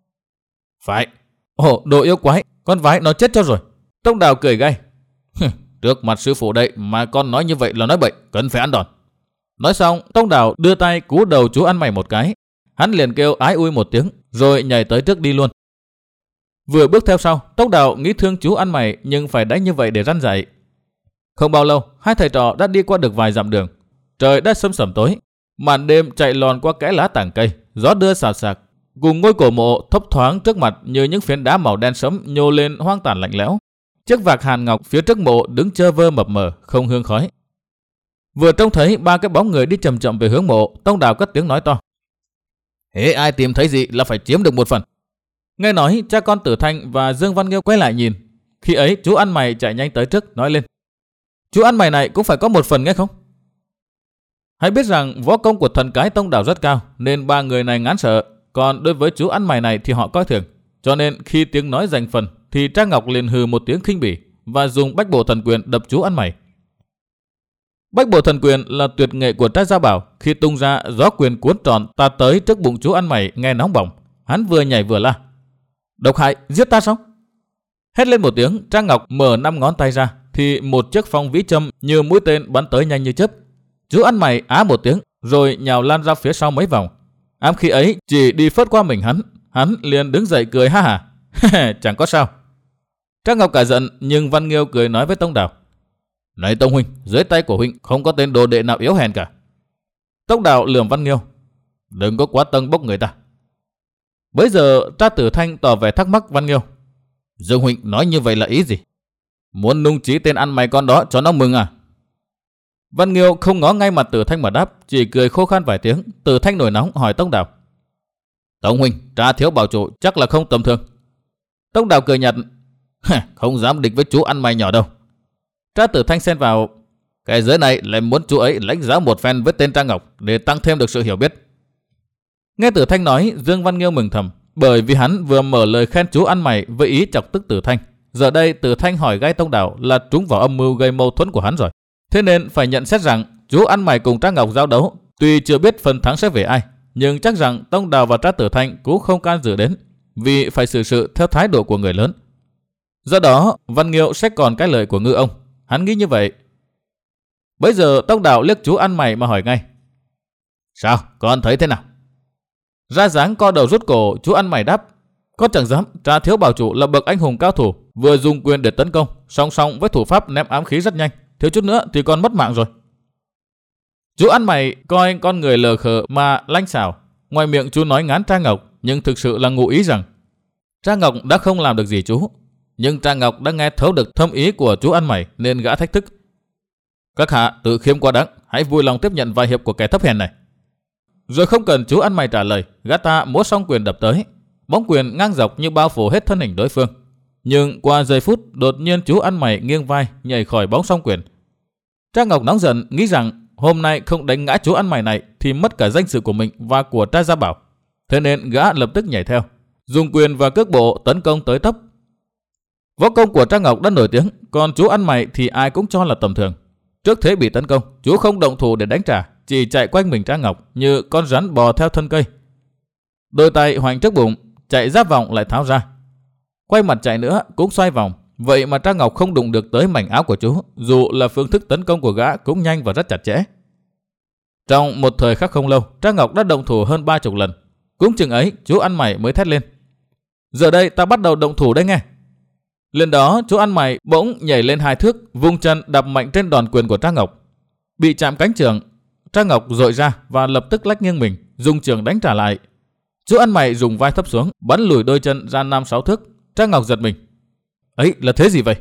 Phải. Ồ, đồ yêu quái, con vái nó chết cho rồi. Tông Đào cười gay. Trước mặt sư phụ đây mà con nói như vậy là nói bậy, cần phải ăn đòn. Nói xong, Tông Đào đưa tay cú đầu chú ăn mày một cái. Hắn liền kêu ái ui một tiếng, rồi nhảy tới trước đi luôn. Vừa bước theo sau, Tông Đào nghĩ thương chú ăn mày nhưng phải đánh như vậy để răn dạy. Không bao lâu, hai thầy trò đã đi qua được vài dặm đường. Trời đã sâm sẩm tối, màn đêm chạy lòn qua kẽ lá tàng cây, gió đưa xào xạc. Cùng ngôi cổ mộ thấp thoáng trước mặt như những phiến đá màu đen sẫm nhô lên hoang tàn lạnh lẽo. Chiếc vạc hàn ngọc phía trước mộ đứng chơ vơ mập mờ, không hương khói. Vừa trông thấy ba cái bóng người đi chậm chậm về hướng mộ, Tông Đào cất tiếng nói to. Hễ ai tìm thấy gì là phải chiếm được một phần. Nghe nói, cha con Tử Thanh và Dương Văn Nghiêu quay lại nhìn. Khi ấy chú ăn mày chạy nhanh tới trước nói lên. Chú ăn mày này cũng phải có một phần nghe không? Hãy biết rằng võ công của thần cái Tông Đào rất cao, nên ba người này ngán sợ. Còn đối với chú ăn mày này thì họ coi thường. Cho nên khi tiếng nói giành phần thì Trang Ngọc liền hừ một tiếng khinh bỉ và dùng bách bộ thần quyền đập chú ăn mày. Bách bộ thần quyền là tuyệt nghệ của Trác Gia Bảo. Khi tung ra, gió quyền cuốn tròn ta tới trước bụng chú ăn mày nghe nóng bỏng. Hắn vừa nhảy vừa la. Độc hại, giết ta sao? Hét lên một tiếng, Trang Ngọc mở năm ngón tay ra, thì một chiếc phong vĩ châm như mũi tên bắn tới nhanh như chớp. Chú ăn mày á một tiếng rồi nhào lan ra phía sau mấy vòng. Ám khí ấy chỉ đi phớt qua mình hắn, hắn liền đứng dậy cười ha hả. Chẳng có sao. Trác Ngọc cả giận, nhưng Văn Nghiêu cười nói với Tông Đào: Này Tông huynh, dưới tay của huynh không có tên đồ đệ nào yếu hèn cả. Tông Đào lườm Văn Nghiêu: Đừng có quá tâng bốc người ta. Bấy giờ Trác Tử Thanh tỏ vẻ thắc mắc Văn Nghiêu: Dương huynh nói như vậy là ý gì? Muốn nung chí tên ăn mày con đó cho nó mừng à? Văn Nghiêu không ngó ngay mặt Tử Thanh mà đáp, chỉ cười khô khan vài tiếng. Tử Thanh nổi nóng hỏi Tông Đào: Tông huynh, Trác thiếu bảo chủ chắc là không tầm thường. Tông Đào cười nhạt: Không dám địch với chú ăn mày nhỏ đâu. Trác Tử Thanh xen vào: Cái giới này lại muốn chú ấy lãnh giáo một phen với tên Trác Ngọc để tăng thêm được sự hiểu biết. Nghe Tử Thanh nói, Dương Văn Nghiêu mừng thầm, bởi vì hắn vừa mở lời khen chú ăn mày với ý chọc tức Tử Thanh. Giờ đây Tử Thanh hỏi gai Tông Đào là trúng vào âm mưu gây mâu thuẫn của hắn rồi. Thế nên phải nhận xét rằng chú ăn mày cùng Trác Ngọc giao đấu, tuy chưa biết phần thắng sẽ về ai, nhưng chắc rằng Tông Đào và Trác Tử Thanh cũng không can dự đến, vì phải xử sự theo thái độ của người lớn. Do đó Văn Nghiêu sẽ còn cái lời của ngư ông, hắn nghĩ như vậy. Bấy giờ Tông Đào liếc chú ăn mày mà hỏi ngay: Sao, con thấy thế nào? Ra dáng co đầu rút cổ, chú ăn mày đáp: Con chẳng dám, Trác thiếu bảo chủ là bậc anh hùng cao thủ, vừa dùng quyền để tấn công, song song với thủ pháp ném ám khí rất nhanh, thiếu chút nữa thì con mất mạng rồi. Chú ăn mày coi con người lờ khờ mà lanh xảo, ngoài miệng chú nói ngán Trác Ngọc, nhưng thực sự là ngụ ý rằng Trác Ngọc đã không làm được gì chú. Nhưng Trác Ngọc đã nghe thấu được thâm ý của chú ăn mày nên gã thách thức: Các hạ tự khiêm quá đáng, hãy vui lòng tiếp nhận vài hiệp của kẻ thấp hèn này. Rồi không cần chú ăn mày trả lời, gã ta múa xong quyền đập tới. Bóng quyền ngang dọc như bao phủ hết thân hình đối phương. Nhưng qua giây phút, đột nhiên chú ăn mày nghiêng vai nhảy khỏi bóng song quyền. Trác Ngọc nóng giận, nghĩ rằng hôm nay không đánh ngã chú ăn mày này thì mất cả danh dự của mình và của Trác Gia Bảo. Thế nên gã lập tức nhảy theo, dùng quyền và cước bộ tấn công tới tấp. Võ công của Trác Ngọc đã nổi tiếng, còn chú ăn mày thì ai cũng cho là tầm thường. Trước thế bị tấn công, chú không động thủ để đánh trả, chỉ chạy quanh mình Trác Ngọc như con rắn bò theo thân cây. Đôi tay hoành trước bụng, chạy giáp vòng lại tháo ra. Quay mặt chạy nữa cũng xoay vòng, vậy mà Trác Ngọc không đụng được tới mảnh áo của chú, dù là phương thức tấn công của gã cũng nhanh và rất chặt chẽ. Trong một thời khắc không lâu, Trác Ngọc đã động thủ hơn ba chục lần. Cũng chừng ấy, chú ăn mày mới thét lên: Giờ đây ta bắt đầu động thủ đấy nghe. Lên đó chú ăn mày bỗng nhảy lên hai thước, vung chân đập mạnh trên đòn quyền của Trác Ngọc. Bị chạm cánh trường, Trác Ngọc dội ra và lập tức lách nghiêng mình, dùng trường đánh trả lại. Chú ăn mày dùng vai thấp xuống, bắn lùi đôi chân ra năm sáu thước. Trác Ngọc giật mình: Ấy là thế gì vậy?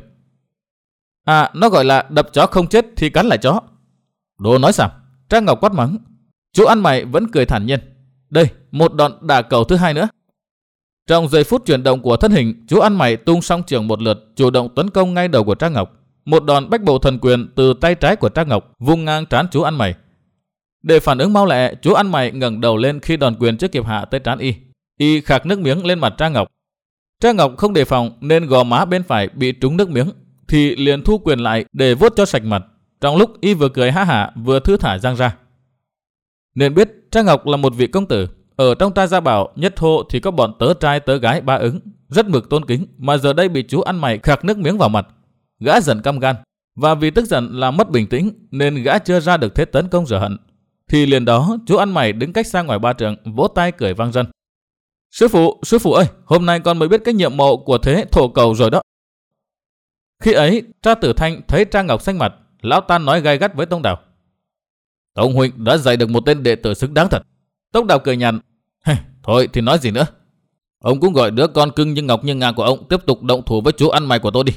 À, nó gọi là đập chó không chết thì cắn lại chó. Đồ nói xàm, Trác Ngọc quát mắng. Chú ăn mày vẫn cười thản nhiên: Đây, một đòn đả cầu thứ hai nữa. Trong giây phút chuyển động của thân hình, chú ăn mày tung song trường một lượt, chủ động tấn công ngay đầu của Trác Ngọc. Một đòn bách bộ thần quyền từ tay trái của Trác Ngọc vung ngang trán chú ăn mày. Để phản ứng mau lẹ, chú ăn mày ngẩng đầu lên khi đòn quyền chưa kịp hạ tới trán y. Y khạc nước miếng lên mặt Trác Ngọc. Trác Ngọc không đề phòng nên gò má bên phải bị trúng nước miếng, thì liền thu quyền lại để vuốt cho sạch mặt. Trong lúc y vừa cười ha hả vừa thư thả răng ra. Nên biết Trác Ngọc là một vị công tử. Ở trong Trác Gia Bảo, nhất hộ thì có bọn tớ trai tớ gái ba ứng, rất mực tôn kính, mà giờ đây bị chú ăn mày khạc nước miếng vào mặt. Gã giận căm gan, và vì tức giận làm mất bình tĩnh nên gã chưa ra được thế tấn công rửa hận. Thì liền đó chú ăn mày đứng cách xa ngoài ba trượng, vỗ tay cười vang rân: Sư phụ, sư phụ ơi, hôm nay con mới biết cái nhiệm mộ của thế thổ cầu rồi đó. Khi ấy Trác Tử Thanh thấy Trác Ngọc xanh mặt, lão ta nói gay gắt với Tông Đào: Tông huynh đã dạy được một tên đệ tử xứng đáng thật. Tông Đào cười nhạt: Thôi thì nói gì nữa. Ông cũng gọi đứa con cưng như ngọc như ngà của ông tiếp tục động thủ với chú ăn mày của tôi đi.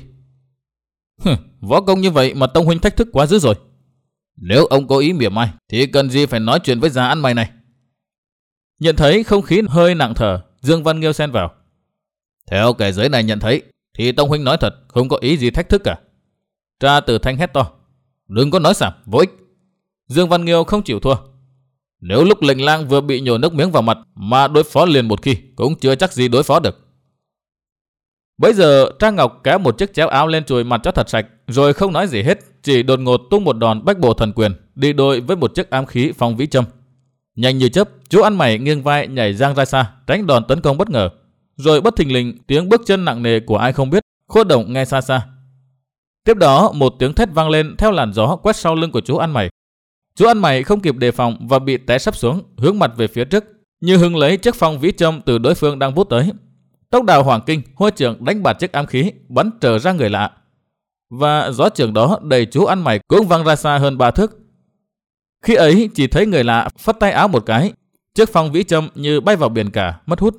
Võ công như vậy mà Tông huynh thách thức quá dữ rồi. Nếu ông có ý mỉa mai thì cần gì phải nói chuyện với già ăn mày này. Nhận thấy không khí hơi nặng thở, Dương Văn Nghiêu xen vào: Theo kẻ giới này nhận thấy thì Tông huynh nói thật, không có ý gì thách thức cả. Trác Tử Thanh hét to: Đừng có nói xàm, vô ích. Dương Văn Nghiêu không chịu thua. Nếu lúc lệnh lang vừa bị nhổ nước miếng vào mặt mà đối phó liền một khi, cũng chưa chắc gì đối phó được. Bấy giờ Trác Ngọc kéo một chiếc chéo áo lên chùi mặt cho thật sạch, rồi không nói gì hết, chỉ đột ngột tung một đòn bách bộ thần quyền đi đôi với một chiếc ám khí phong vĩ châm. Nhanh như chớp, chú ăn mày nghiêng vai nhảy giang ra xa, tránh đòn tấn công bất ngờ. Rồi bất thình lình tiếng bước chân nặng nề của ai không biết khuất động nghe xa xa. Tiếp đó một tiếng thét vang lên theo làn gió quét sau lưng của chú ăn mày. Chú ăn mày không kịp đề phòng và bị té sấp xuống, hướng mặt về phía trước, như hưng lấy chiếc phong vĩ châm từ đối phương đang vút tới. Tốc Đào hoảng kinh, hôi trưởng đánh bạt chiếc ám khí, bắn trở ra người lạ. Và gió trưởng đó đẩy chú ăn mày cũng văng ra xa hơn ba thước. Khi ấy chỉ thấy người lạ phất tay áo một cái, chiếc phong vĩ châm như bay vào biển cả, mất hút.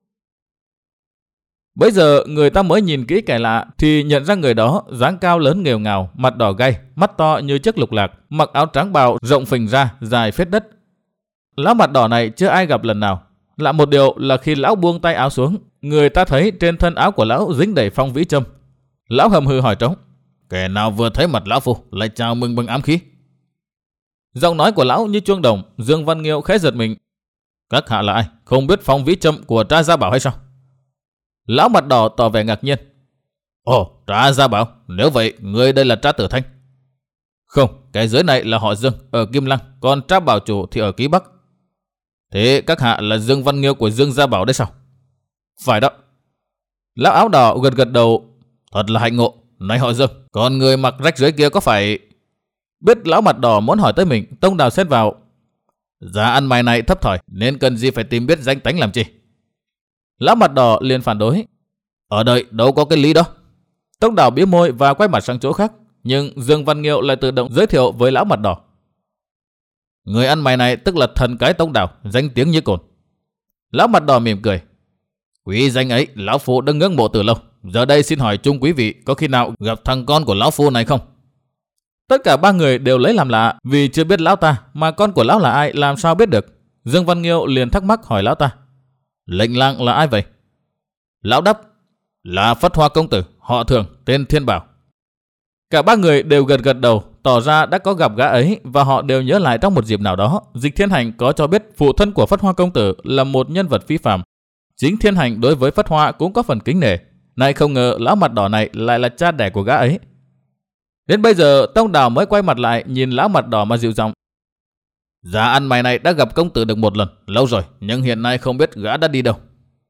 Bấy giờ người ta mới nhìn kỹ kẻ lạ thì nhận ra người đó dáng cao lớn nghều ngào, mặt đỏ gay, mắt to như chiếc lục lạc, mặc áo trắng bào rộng phình ra, dài phết đất. Lão mặt đỏ này chưa ai gặp lần nào. Lạ một điều là khi lão buông tay áo xuống, người ta thấy trên thân áo của lão dính đầy phong vĩ châm. Lão hầm hừ hỏi trống: "Kẻ nào vừa thấy mặt lão phu lại chào mừng bằng ám khí?" Giọng nói của lão như chuông đồng. Dương Văn Nghiêu khẽ giật mình. "Các hạ là ai? Không biết phong vĩ châm của Tra Gia Bảo hay sao?" Lão mặt đỏ tỏ vẻ ngạc nhiên. "Ồ, Tra Gia Bảo, nếu vậy người đây là Tra Tử Thanh?" "Không, cái dưới này là họ Dương ở Kim Lăng, còn Tra Bảo chủ thì ở Ký Bắc." "Thế các hạ là Dương Văn Nghiêu của Dương Gia Bảo đấy sao?" "Phải đó." Lão áo đỏ gật gật đầu. "Thật là hạnh ngộ. Này họ Dương, còn người mặc rách rưới kia có phải..." Biết lão mặt đỏ muốn hỏi tới mình, Tông Đào xen vào: "Giá ăn mày này thấp thỏi, nên cần gì phải tìm biết danh tánh làm chi?" Lão mặt đỏ liền phản đối: "Ở đây đâu có cái lý đó." Tông Đào bĩu môi và quay mặt sang chỗ khác, nhưng Dương Văn Nghiêu lại tự động giới thiệu với lão mặt đỏ: "Người ăn mày này tức là thần cái Tông Đào, danh tiếng như cồn." Lão mặt đỏ mỉm cười: "Quý danh ấy lão phu đã ngưỡng mộ từ lâu. Giờ đây xin hỏi chung quý vị có khi nào gặp thằng con của lão phu này không?" Tất cả ba người đều lấy làm lạ, vì chưa biết lão ta mà con của lão là ai làm sao biết được. Dương Văn Nghiêu liền thắc mắc hỏi lão ta: "Lệnh lang là ai vậy?" Lão đáp: "Là Phất Hoa công tử, họ Thường, tên Thiên Bảo." Cả ba người đều gật gật đầu, tỏ ra đã có gặp gã ấy, và họ đều nhớ lại trong một dịp nào đó, Dịch Thiên Hành có cho biết phụ thân của Phất Hoa công tử là một nhân vật phi phàm. Chính Thiên Hành đối với Phất Hoa cũng có phần kính nể. Nay không ngờ lão mặt đỏ này lại là cha đẻ của gã ấy. Đến bây giờ Tông Đào mới quay mặt lại nhìn lão mặt đỏ mà dịu giọng: "Giá ăn mày này đã gặp công tử được một lần, lâu rồi, nhưng hiện nay không biết gã đã đi đâu."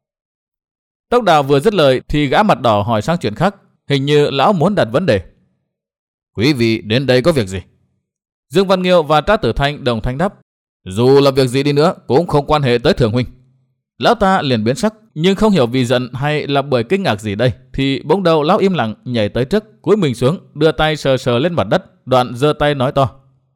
Tông Đào vừa dứt lời thì gã mặt đỏ hỏi sang chuyện khác, hình như lão muốn đặt vấn đề: "Quý vị đến đây có việc gì?" Dương Văn Nghiêu và Trác Tử Thanh đồng thanh đáp: "Dù là việc gì đi nữa cũng không quan hệ tới Thường huynh." Lão ta liền biến sắc, nhưng không hiểu vì giận hay là bởi kinh ngạc gì đây, thì bỗng đầu lão im lặng nhảy tới trước, cúi mình xuống, đưa tay sờ sờ lên mặt đất, đoạn giơ tay nói to: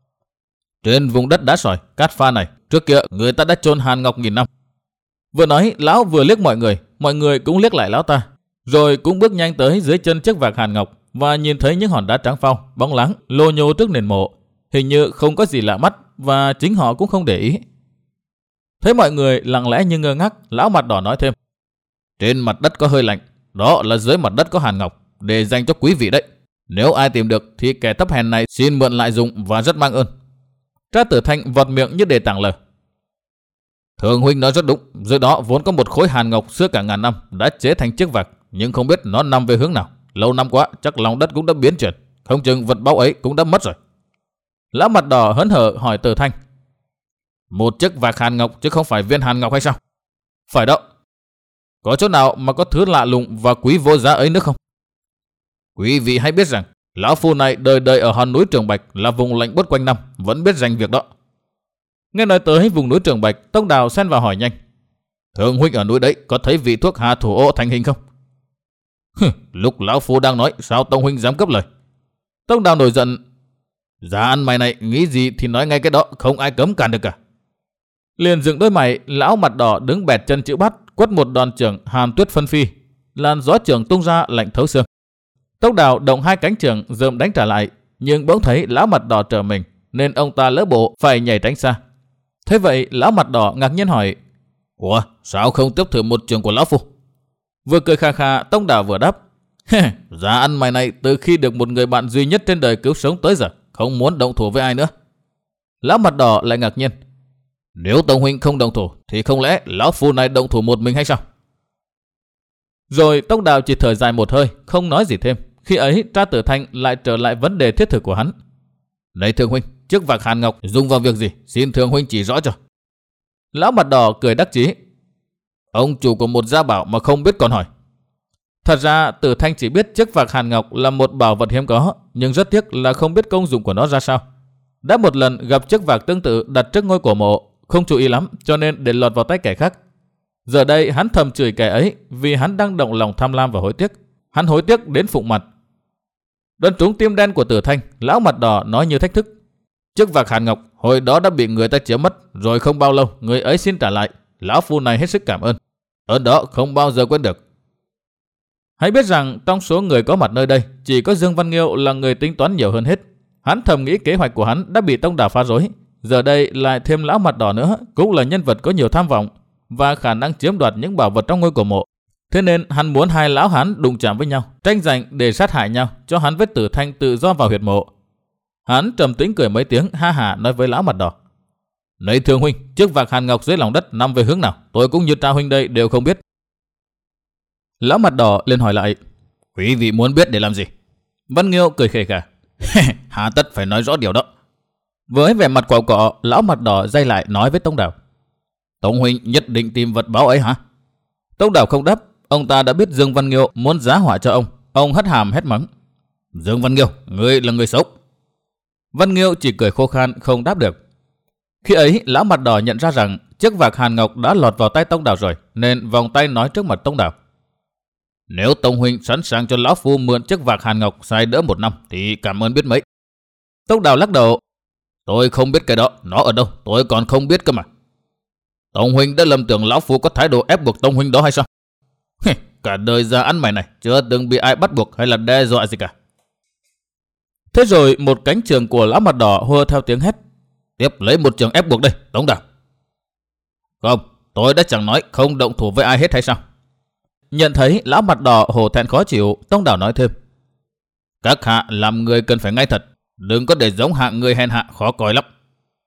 "Trên vùng đất đá sỏi, cát pha này, trước kia người ta đã chôn Hàn Ngọc nghìn năm." Vừa nói, lão vừa liếc mọi người, mọi người cũng liếc lại lão ta, rồi cũng bước nhanh tới dưới chân chiếc vạc Hàn Ngọc và nhìn thấy những hòn đá trắng phao, bóng láng, lô nhô trước nền mộ, hình như không có gì lạ mắt và chính họ cũng không để ý. Thấy mọi người lặng lẽ như ngơ ngác, lão mặt đỏ nói thêm: "Trên mặt đất có hơi lạnh, đó là dưới mặt đất có Hàn Ngọc, để dành cho quý vị đấy. Nếu ai tìm được thì kẻ thấp hèn này xin mượn lại dùng và rất mang ơn." Trác Tử Thanh vọt miệng như để tảng lờ: "Thường huynh nói rất đúng, dưới đó vốn có một khối Hàn Ngọc xưa cả ngàn năm đã chế thành chiếc vạc, nhưng không biết nó nằm về hướng nào. Lâu năm quá, chắc lòng đất cũng đã biến chuyển, không chừng vật báu ấy cũng đã mất rồi." Lão mặt đỏ hớn hở hỏi Tử Thanh: "Một chiếc vạc Hàn Ngọc chứ không phải viên Hàn Ngọc hay sao?" "Phải đó." "Có chỗ nào mà có thứ lạ lùng và quý vô giá ấy nữa không?" "Quý vị hãy biết rằng lão phu này đời đời ở hòn núi Trường Bạch, là vùng lạnh buốt quanh năm, vẫn biết dành việc đó." Nghe nói tới vùng núi Trường Bạch, Tông Đào xen vào hỏi nhanh: "Thường huynh ở núi đấy có thấy vị thuốc hạ thủ ô thành hình không?" "Hừ, lúc lão phu đang nói, sao Tông huynh dám cướp lời?" Tông Đào nổi giận: "Giá ăn mày này nghĩ gì thì nói ngay cái đó, không ai cấm cản được cả." Liền dựng đôi mày, lão mặt đỏ đứng bẹt chân chữ bát, quất một đòn chưởng hàn tuyết phân phi, làn gió chưởng tung ra lạnh thấu xương. Tông Đào động hai cánh chưởng rơm đánh trả lại, nhưng bỗng thấy lão mặt đỏ trở mình, nên ông ta lỡ bộ phải nhảy tránh xa. Thế vậy lão mặt đỏ ngạc nhiên hỏi: "Ủa, sao không tiếp thử một chưởng của lão phu?" Vừa cười kha kha, Tông Đào vừa đáp: "Giá ăn mày này từ khi được một người bạn duy nhất trên đời cứu sống tới giờ, không muốn động thủ với ai nữa." Lão mặt đỏ lại ngạc nhiên: "Nếu Tông huynh không động thủ thì không lẽ lão phu này động thủ một mình hay sao?" Rồi Tông Đào chỉ thở dài một hơi, không nói gì thêm. Khi ấy Trác Tử Thanh lại trở lại vấn đề thiết thực của hắn: "Này Thường huynh, chiếc vạc Hàn Ngọc dùng vào việc gì, xin Thường huynh chỉ rõ cho." Lão mặt đỏ cười đắc chí: "Ông chủ của một gia bảo mà không biết còn hỏi." Thật ra Tử Thanh chỉ biết chiếc vạc hàn ngọc là một bảo vật hiếm có, nhưng rất tiếc là không biết công dụng của nó ra sao. Đã một lần gặp chiếc vạc tương tự đặt trước ngôi cổ mộ, không chú ý lắm cho nên để lọt vào tay kẻ khác. Giờ đây hắn thầm chửi kẻ ấy vì hắn đang động lòng tham lam và hối tiếc. Hắn hối tiếc đến phụng mặt. Đón trúng tim đen của Tử Thanh, lão mặt đỏ nói như thách thức. Chiếc vạc hàn ngọc hồi đó đã bị người ta chiếm mất, rồi không bao lâu người ấy xin trả lại. Lão phu này hết sức cảm ơn. Ơn đó không bao giờ quên được. Hãy biết rằng trong số người có mặt nơi đây, chỉ có Dương Văn Nghiêu là người tính toán nhiều hơn hết. Hắn thầm nghĩ kế hoạch của hắn đã bị Tông Đảo phá rối. Giờ đây lại thêm lão mặt đỏ nữa, cũng là nhân vật có nhiều tham vọng và khả năng chiếm đoạt những bảo vật trong ngôi cổ mộ. Thế nên hắn muốn hai lão hắn đụng chạm với nhau, tranh giành để sát hại nhau, cho hắn với Tử Thanh tự do vào huyệt mộ. Hắn trầm tĩnh cười mấy tiếng, ha hả nói với lão mặt đỏ. Này Thường huynh, chiếc vạc hàn ngọc dưới lòng đất nằm về hướng nào? Tôi cũng như Tra huynh đây đều không biết. Lão mặt đỏ liền hỏi lại. Quý vị muốn biết để làm gì? Văn Nghiêu cười khề khà. Hà tất phải nói rõ điều đó. Với vẻ mặt quạo cọ, lão mặt đỏ dây lại nói với Tông Đảo. Tông huynh nhất định tìm vật báo ấy hả? Tông Đảo không đáp. Ông ta đã biết Dương Văn Nghiêu muốn giá họa cho ông. Ông hất hàm hét mắng. Dương Văn Nghiêu, ngươi là người xấu. Văn Nghiêu chỉ cười khô khan không đáp được. Khi ấy lão mặt đỏ nhận ra rằng chiếc vạc hàn ngọc đã lọt vào tay Tông Đảo rồi, nên vòng tay nói trước mặt Tông Đảo. Nếu Tông huynh sẵn sàng cho lão phu mượn chiếc vạc hàn ngọc xài đỡ một năm thì cảm ơn biết mấy. Tông Đảo lắc đầu. Tôi không biết cái đó, nó ở đâu, tôi còn không biết cơ mà. Tông huynh đã lầm tưởng lão phu có thái độ ép buộc Tông huynh đó hay sao? Cả đời ra ăn mày này chưa từng bị ai bắt buộc hay là đe dọa gì cả. Thế rồi một cánh trường của lão mặt đỏ hô theo tiếng hét. Tiếp lấy một trường ép buộc đây, Tông Đảo. Không, tôi đã chẳng nói không động thủ với ai hết hay sao? Nhận thấy lão mặt đỏ hổ thẹn khó chịu, Tông Đảo nói thêm. Các hạ làm người cần phải ngay thật, đừng có để giống hạng người hèn hạ khó coi lắm.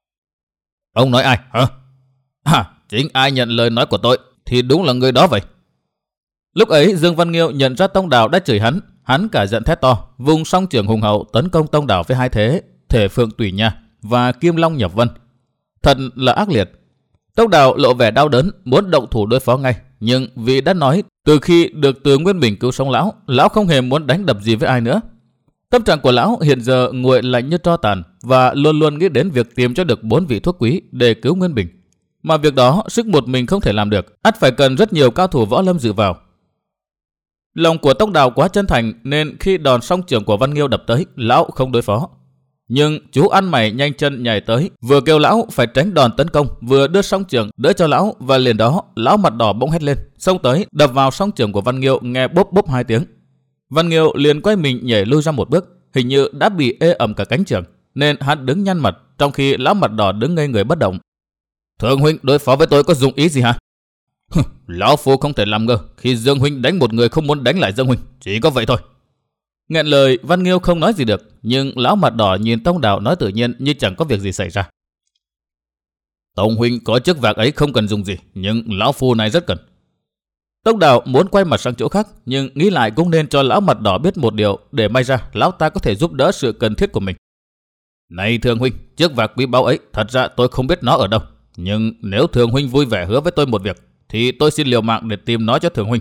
Ông nói ai hả? À, chính ai nhận lời nói của tôi thì đúng là người đó vậy. Lúc ấy Dương Văn Nghiêu nhận ra Tông Đảo đã chửi hắn, hắn cả giận thét to, vùng song trường hùng hậu tấn công Tông Đảo với hai thế, Thể Phượng Tùy Nha và Kim Long Nhập Vân. Thật là ác liệt. Tông Đảo lộ vẻ đau đớn, muốn động thủ đối phó ngay, nhưng vì đã nói từ khi được Từ Nguyên Bình cứu sống lão, lão không hề muốn đánh đập gì với ai nữa. Tâm trạng của lão hiện giờ nguội lạnh như tro tàn và luôn luôn nghĩ đến việc tìm cho được bốn vị thuốc quý để cứu Nguyên Bình. Mà việc đó sức một mình không thể làm được, ắt phải cần rất nhiều cao thủ võ lâm dự vào. Lòng của Tông Đảo quá chân thành nên khi đòn song trưởng của Văn Nghiêu đập tới, lão không đối phó. Nhưng chú ăn mày nhanh chân nhảy tới, vừa kêu lão phải tránh đòn tấn công, vừa đưa song trưởng đỡ cho lão, và liền đó lão mặt đỏ bỗng hét lên, xông tới đập vào song trưởng của Văn Nghiêu, nghe bốp bốp hai tiếng. Văn Nghiêu liền quay mình nhảy lui ra một bước, hình như đã bị ê ẩm cả cánh trưởng, nên hắn đứng nhăn mặt, trong khi lão mặt đỏ đứng ngây người bất động. Thường huynh đối phó với tôi có dụng ý gì hả? Lão phu không thể làm ngơ khi Dương huynh đánh một người không muốn đánh lại Dương huynh, chỉ có vậy thôi. Nghẹn lời, Văn Nghiêu không nói gì được, nhưng lão mặt đỏ nhìn Tông Đảo nói tự nhiên như chẳng có việc gì xảy ra. Tông huynh có chiếc vạc ấy không cần dùng gì, nhưng lão phu này rất cần. Tông Đảo muốn quay mặt sang chỗ khác, nhưng nghĩ lại cũng nên cho lão mặt đỏ biết một điều, để may ra lão ta có thể giúp đỡ sự cần thiết của mình. Này Thường huynh, chiếc vạc quý báu ấy thật ra tôi không biết nó ở đâu, nhưng nếu Thường huynh vui vẻ hứa với tôi một việc thì tôi xin liều mạng để tìm nó cho Thường huynh.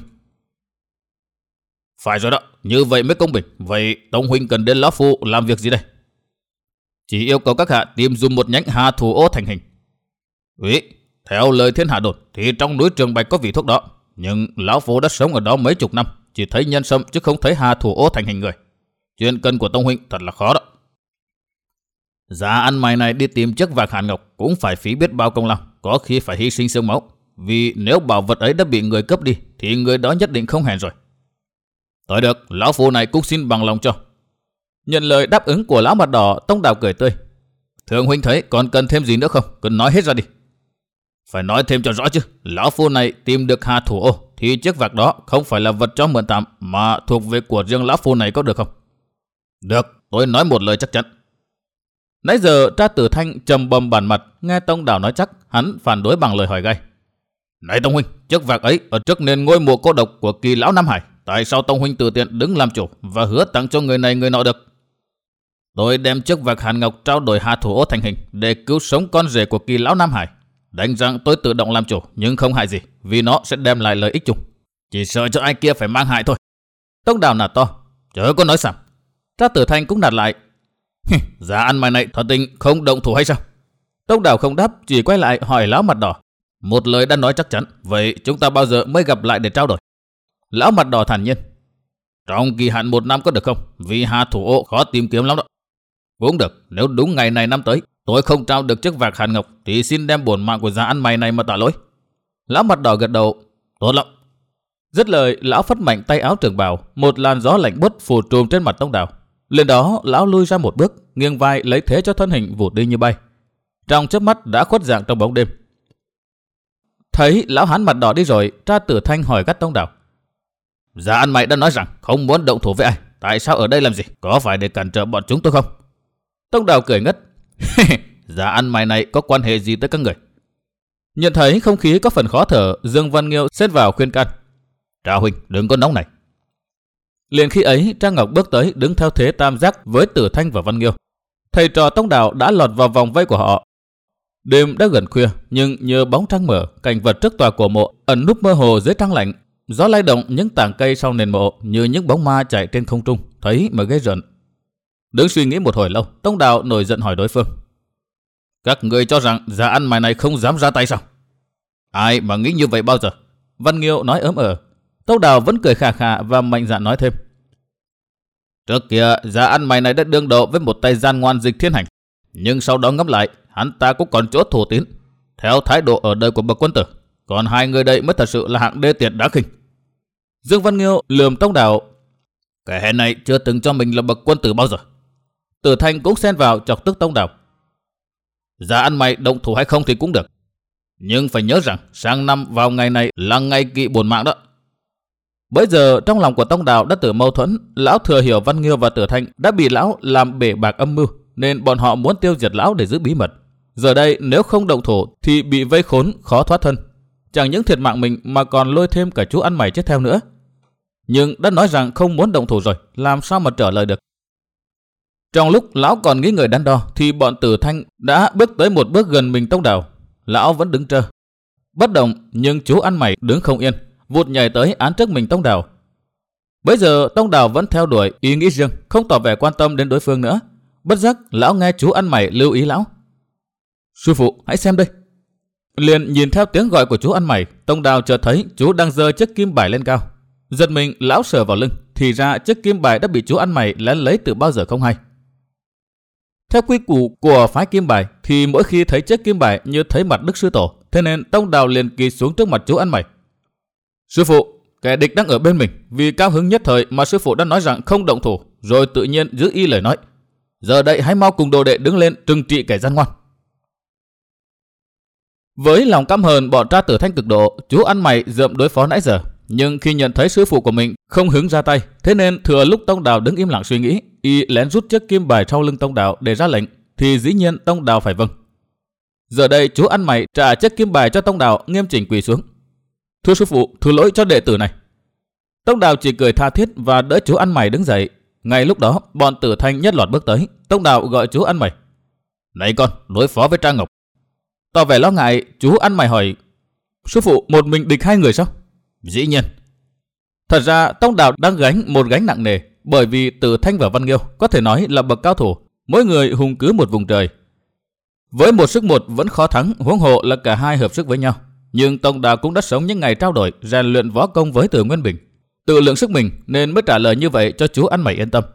Phải rồi đó, như vậy mới công bình. Vậy Tông huynh cần đến lão phu làm việc gì đây? Chỉ yêu cầu các hạ tìm dùng một nhánh Hà Thủ Ô thành hình. Úy, theo lời thiên hạ đồn thì trong núi Trường Bạch có vị thuốc đó, nhưng lão phu đã sống ở đó mấy chục năm, chỉ thấy nhân sâm chứ không thấy Hà Thủ Ô thành hình người. Chuyện cần của Tông huynh thật là khó đó. Giá ăn mày này đi tìm chiếc vạc hàn ngọc cũng phải phí biết bao công lao, có khi phải hy sinh xương máu, vì nếu bảo vật ấy đã bị người cướp đi thì người đó nhất định không hèn rồi. Tới được, lão phu này cũng xin bằng lòng cho. Nhận lời đáp ứng của lão mặt đỏ, Tông Đảo cười tươi. Thường huynh thấy còn cần thêm gì nữa không? Cứ nói hết ra đi. Phải nói thêm cho rõ chứ. Lão phu này tìm được Hà Thủ Ô thì chiếc vạc đó không phải là vật cho mượn tạm, mà thuộc về của riêng lão phu này, có được không? Được, tôi nói một lời chắc chắn. Nãy giờ Tra Tử Thanh trầm bầm bản mặt, nghe Tông Đảo nói chắc, hắn phản đối bằng lời hỏi gay. Này Tông huynh, chiếc vạc ấy ở trước nền ngôi mộ cô độc của Kỳ lão Nam Hải, tại sao Tông huynh tự tiện đứng làm chủ và hứa tặng cho người này người nọ được? Tôi đem chiếc vạc hàn ngọc trao đổi Hà Thủ Ô thành hình để cứu sống con rể của Kỳ lão Nam Hải. Đánh rằng tôi tự động làm chủ nhưng không hại gì, vì nó sẽ đem lại lợi ích chung. Chỉ sợ cho ai kia phải mang hại thôi. Tông Đào nạt to. Chớ có nói sẵn. Tra Tử Thanh cũng nạt lại. Dạ ăn mày này thật tình không động thủ hay sao? Tông Đào không đáp, chỉ quay lại hỏi lão mặt đỏ. Một lời đã nói chắc chắn, vậy chúng ta bao giờ mới gặp lại để trao đổi? Lão mặt đỏ thản nhiên. Trong kỳ hạn một năm có được không? Vì hạ thủ ô khó tìm kiếm lắm đó. Cũng được, nếu đúng ngày này năm tới tôi không trao được chiếc vạc hàn ngọc thì xin đem bổn mạng của dạ ăn mày này mà tạ lỗi. Lão mặt đỏ gật đầu. Tốt lắm. Dứt lời, lão phất mạnh tay áo trường bào, một làn gió lạnh buốt phủ trùm trên mặt Tông Đào. Lên đó, lão lui ra một bước, nghiêng vai lấy thế cho thân hình vụt đi như bay. Trong chớp mắt đã khuất dạng trong bóng đêm. Thấy lão hán mặt đỏ đi rồi, Tra Tử Thanh hỏi gắt Tông Đào. Dạ ăn mày đã nói rằng không muốn động thủ với ai, tại sao ở đây làm gì? Có phải để cản trở bọn chúng tôi không? Tông Đào cười ngất. Dạ ăn mày này có quan hệ gì tới các người? Nhận thấy không khí có phần khó thở, Dương Văn Nghiêu xếp vào khuyên can. Tra huynh đừng có nóng này. Liền khi ấy, Trang Ngọc bước tới đứng theo thế tam giác với Tử Thanh và Văn Nghiêu. Thầy trò Tông Đào đã lọt vào vòng vây của họ. Đêm đã gần khuya, nhưng nhờ bóng trăng mở, cảnh vật trước tòa cổ mộ ẩn núp mơ hồ dưới trăng lạnh. Gió lay động những tảng cây sau nền mộ như những bóng ma chạy trên không trung, thấy mà ghê rợn. Đứng suy nghĩ một hồi lâu, Tông Đào nổi giận hỏi đối phương. Các người cho rằng dạ ăn mày này không dám ra tay sao? Ai mà nghĩ như vậy bao giờ? Văn Nghiêu nói ớm ờ. Tông Đào vẫn cười khà khà và mạnh dạn nói thêm. Trước kia dạ ăn mày này đã đương đầu với một tay gian ngoan Dịch Thiên Hành, nhưng sau đó ngẫm lại, hắn ta cũng còn chỗ thủ tín. Theo thái độ ở đời của bậc quân tử, còn hai người đây mới thật sự là hạng đê tiện đáng khinh. Dương Văn Nghiêu lườm Tông Đào. Kẻ hèn này chưa từng cho mình là bậc quân tử bao giờ. Tử Thanh cũng xen vào chọc tức Tông Đào. Dạ ăn mày động thủ hay không thì cũng được, nhưng phải nhớ rằng sang năm vào ngày này là ngày kỵ bổn mạng đó. Bây giờ trong lòng của Tông Đào đã tự mâu thuẫn. Lão thừa hiểu Văn Nghiêu và Tử Thanh đã bị lão làm bể bạc âm mưu, nên bọn họ muốn tiêu diệt lão để giữ bí mật. Giờ đây nếu không động thủ thì bị vây khốn khó thoát thân. Chẳng những thiệt mạng mình mà còn lôi thêm cả chú ăn mày chết theo nữa. Nhưng đã nói rằng không muốn động thủ rồi, làm sao mà trở lời được. Trong lúc lão còn nghĩ người đắn đo thì bọn Tử Thanh đã bước tới một bước gần mình Tông Đào. Lão vẫn đứng trơ bất động, nhưng chú ăn mày đứng không yên, vụt nhảy tới án trước mình Tông Đào. Bây giờ Tông Đào vẫn theo đuổi ý nghĩ riêng, không tỏ vẻ quan tâm đến đối phương nữa. Bất giác lão nghe chú ăn mày lưu ý lão. Sư phụ hãy xem đây. Liền nhìn theo tiếng gọi của chú ăn mày, Tông Đào chợt thấy chú đang giơ chiếc kim bài lên cao. Giật mình lão sờ vào lưng, thì ra chiếc kim bài đã bị chú ăn mày lén lấy từ bao giờ không hay. Theo quy củ của phái kim bài thì mỗi khi thấy chiếc kim bài như thấy mặt Đức Sư Tổ, thế nên Tông Đào liền quỳ xuống trước mặt chú ăn mày. Sư phụ, kẻ địch đang ở bên mình, vì cao hứng nhất thời mà sư phụ đã nói rằng không động thủ, rồi tự nhiên giữ y lời nói. Giờ đây hãy mau cùng đồ đệ đứng lên trừng trị kẻ gian ngoan. Với lòng căm hờn bọn Tra Tử Thanh cực độ, chú ăn mày dượm đối phó nãy giờ, nhưng khi nhận thấy sư phụ của mình không hứng ra tay, thế nên thừa lúc Tông Đào đứng im lặng suy nghĩ, y lén rút chiếc kim bài sau lưng Tông Đào để ra lệnh, thì dĩ nhiên Tông Đào phải vâng. Giờ đây chú ăn mày trả chiếc kim bài cho Tông Đào, nghiêm chỉnh quỳ xuống. Thưa sư phụ, thứ lỗi cho đệ tử này. Tông Đào chỉ cười tha thiết và đỡ chú ăn mày đứng dậy. Ngay lúc đó bọn Tử Thanh nhất loạt bước tới. Tông Đào gọi chú ăn mày. Này con, đối phó với Trang Ngọc. Tỏ vẻ lo ngại, chú ăn mày hỏi. Sư phụ, một mình địch hai người sao? Dĩ nhiên. Thật ra Tông Đào đang gánh một gánh nặng nề, bởi vì Tử Thanh và Văn Nghiêu có thể nói là bậc cao thủ, mỗi người hùng cứ một vùng trời. Với một sức một vẫn khó thắng, huống hộ là cả hai hợp sức với nhau. Nhưng Tông Đào cũng đã sống những ngày trao đổi, rèn luyện võ công với Từ Nguyên Bình, tự lượng sức mình nên mới trả lời như vậy cho chú ăn mày yên tâm.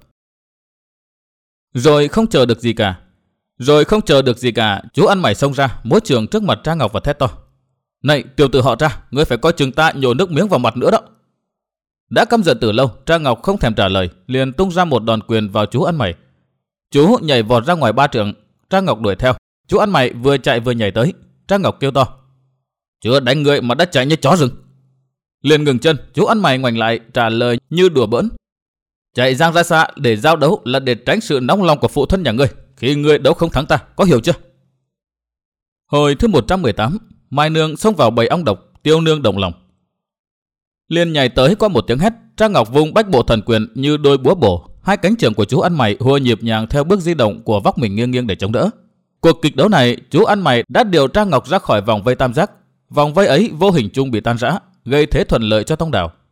Rồi không chờ được gì cả, rồi không chờ được gì cả, chú ăn mày xông ra, múa trường trước mặt Trang Ngọc và thét to: Này tiểu tử họ Tra, ngươi phải coi chừng ta nhổ nước miếng vào mặt nữa đó. Đã căm giận từ lâu, Trang Ngọc không thèm trả lời, liền tung ra một đòn quyền vào chú ăn mày. Chú nhảy vọt ra ngoài ba trượng, Trang Ngọc đuổi theo. Chú ăn mày vừa chạy vừa nhảy tới. Trang Ngọc kêu to: Chưa đánh người mà đã chạy như chó rừng. Liền ngừng chân, chú ăn mày ngoảnh lại trả lời như đùa bỡn: Chạy giang ra xa để giao đấu là để tránh sự nóng lòng của phụ thân nhà ngươi. Khi ngươi đấu không thắng ta, có hiểu chưa? Hồi thứ một trăm mười tám, Mai Nương xông vào bầy ong độc, Tiêu Nương đồng lòng. Liền nhảy tới qua một tiếng hét, Trang Ngọc vung bách bộ thần quyền như đôi búa bổ. Hai cánh trường của chú ăn mày hùa nhịp nhàng theo bước di động của vóc mình nghiêng nghiêng để chống đỡ. Cuộc kịch đấu này, chú ăn mày đã điều Trang Ngọc ra khỏi vòng vây tam giác. Vòng vây ấy vô hình chung bị tan rã, gây thế thuận lợi cho Tông Đào.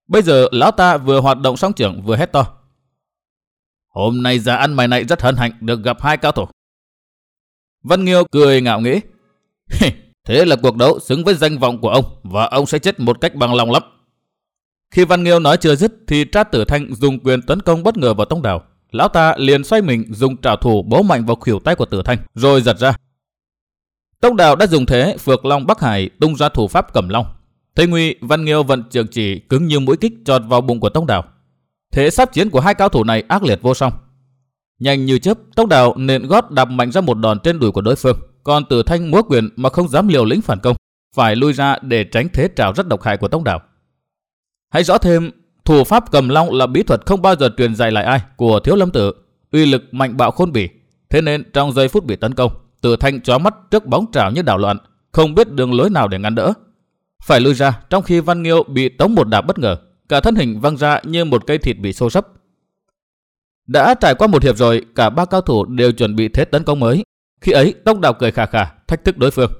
Bây giờ lão ta vừa hoạt động song trưởng vừa hét to. Hôm nay Già ăn mày này rất hân hạnh được gặp hai cao thủ. Văn Nghiêu cười ngạo nghễ. Thế là cuộc đấu xứng với danh vọng của ông và ông sẽ chết một cách bằng lòng lắm. Khi Văn Nghiêu nói chưa dứt thì Trác Tử Thanh dùng quyền tấn công bất ngờ vào Tông Đào. Lão ta liền xoay mình dùng trảo thủ bấu mạnh vào khuỷu tay của Tử Thanh rồi giật ra. Tông Đào đã dùng thế Phược Long Bắc Hải tung ra thủ pháp Cẩm Long. Thấy nguy, Văn Nghiêu vận trường chỉ cứng như mũi kích chọt vào bụng của Tông Đào. Thế sắp chiến của hai cao thủ này ác liệt vô song. Nhanh như chớp, Tông Đào nện gót đạp mạnh ra một đòn trên đùi của đối phương, còn Tử Thanh múa quyền mà không dám liều lĩnh phản công, phải lui ra để tránh thế trảo rất độc hại của Tông Đào. Hãy rõ thêm, thủ pháp Cẩm Long là bí thuật không bao giờ truyền dạy lại ai của Thiếu Lâm Tự, uy lực mạnh bạo khôn bỉ. Thế nên trong giây phút bị tấn công, Tử Thanh chói mắt trước bóng trảo như đảo loạn, không biết đường lối nào để ngăn đỡ, phải lui ra. Trong khi Văn Nghiêu bị tống một đạp bất ngờ, cả thân hình văng ra như một cây thịt bị xô sấp. Đã trải qua một hiệp rồi, cả ba cao thủ đều chuẩn bị thế tấn công mới. Khi ấy, Tông Đào cười khà khà thách thức đối phương.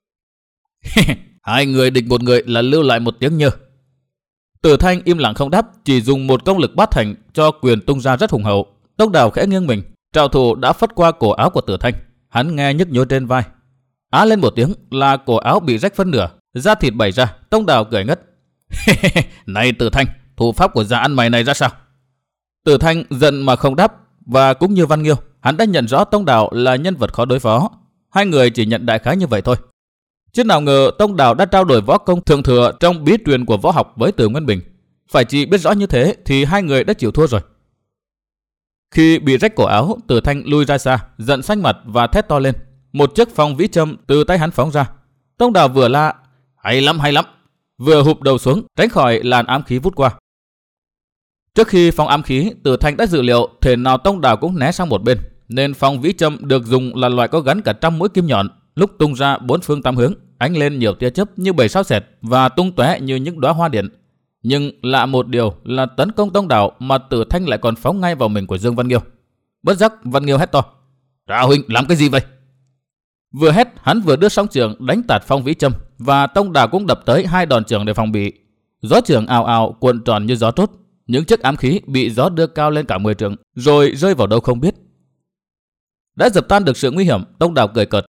Hai người địch một người là lưu lại một tiếng nhơ. Tử Thanh im lặng không đáp, chỉ dùng một công lực bát thành cho quyền tung ra rất hùng hậu. Tông Đào khẽ nghiêng mình, trảo thủ đã phất qua cổ áo của Tử Thanh. Hắn nghe nhức nhối trên vai, á lên một tiếng là cổ áo bị rách phân nửa, da thịt bày ra. Tông Đào cười ngất. Này Tử Thanh, thủ pháp của Già ăn mày này ra sao? Tử Thanh giận mà không đáp, và cũng như Văn Nghiêu, hắn đã nhận rõ Tông Đào là nhân vật khó đối phó. Hai người chỉ nhận đại khái như vậy thôi. Chứ nào ngờ Tông Đào đã trao đổi võ công thượng thừa trong bí truyền của võ học với Từ Nguyên Bình. Phải chỉ biết rõ như thế thì hai người đã chịu thua rồi. Khi bị rách cổ áo, Tử Thanh lui ra xa, giận xanh mặt và thét to lên. Một chiếc phong vĩ châm từ tay hắn phóng ra. Tông Đào vừa la hay lắm hay lắm, vừa hụp đầu xuống tránh khỏi làn ám khí vút qua. Trước khi phong ám khí, Tử Thanh đã dự liệu thể nào Tông Đào cũng né sang một bên, nên phong vĩ châm được dùng là loại có gắn cả trăm mũi kim nhọn, lúc tung ra bốn phương tám hướng, ánh lên nhiều tia chớp như bầy sao sệt và tung tóe như những đóa hoa điện. Nhưng lạ một điều là tấn công Tông Đào mà Tử Thanh lại còn phóng ngay vào mình của Dương Văn Nghiêu. Bất giác Văn Nghiêu hét to. Trảo huynh làm cái gì vậy? Vừa hét, hắn vừa đưa song trường đánh tạt phong vĩ châm, và Tông Đào cũng đập tới hai đòn trường để phòng bị. Gió trường ào ào cuộn tròn như gió trốt, những chiếc ám khí bị gió đưa cao lên cả mười trượng, rồi rơi vào đâu không biết. Đã dập tan được sự nguy hiểm, Tông Đào cười cợt.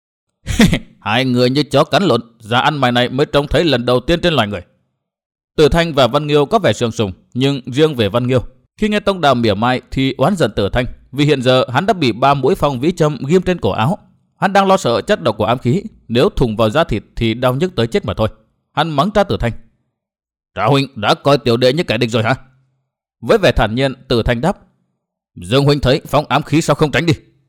Hai người như chó cắn lộn, Già ăn mày này mới trông thấy lần đầu tiên trên loài người. Tử Thanh và Văn Nghiêu có vẻ sương sùng, nhưng riêng về Văn Nghiêu, khi nghe Tông Đào mỉa mai thì oán giận Tử Thanh, vì hiện giờ hắn đã bị ba mũi phong vĩ châm ghim trên cổ áo. Hắn đang lo sợ chất độc của ám khí, nếu thủng vào da thịt thì đau nhức tới chết mà thôi. Hắn mắng Trác Tử Thanh. Trảo huynh đã coi tiểu đệ như kẻ địch rồi hả? Với vẻ thản nhiên, Tử Thanh đáp. Dương huynh thấy phóng ám khí sao không tránh đi?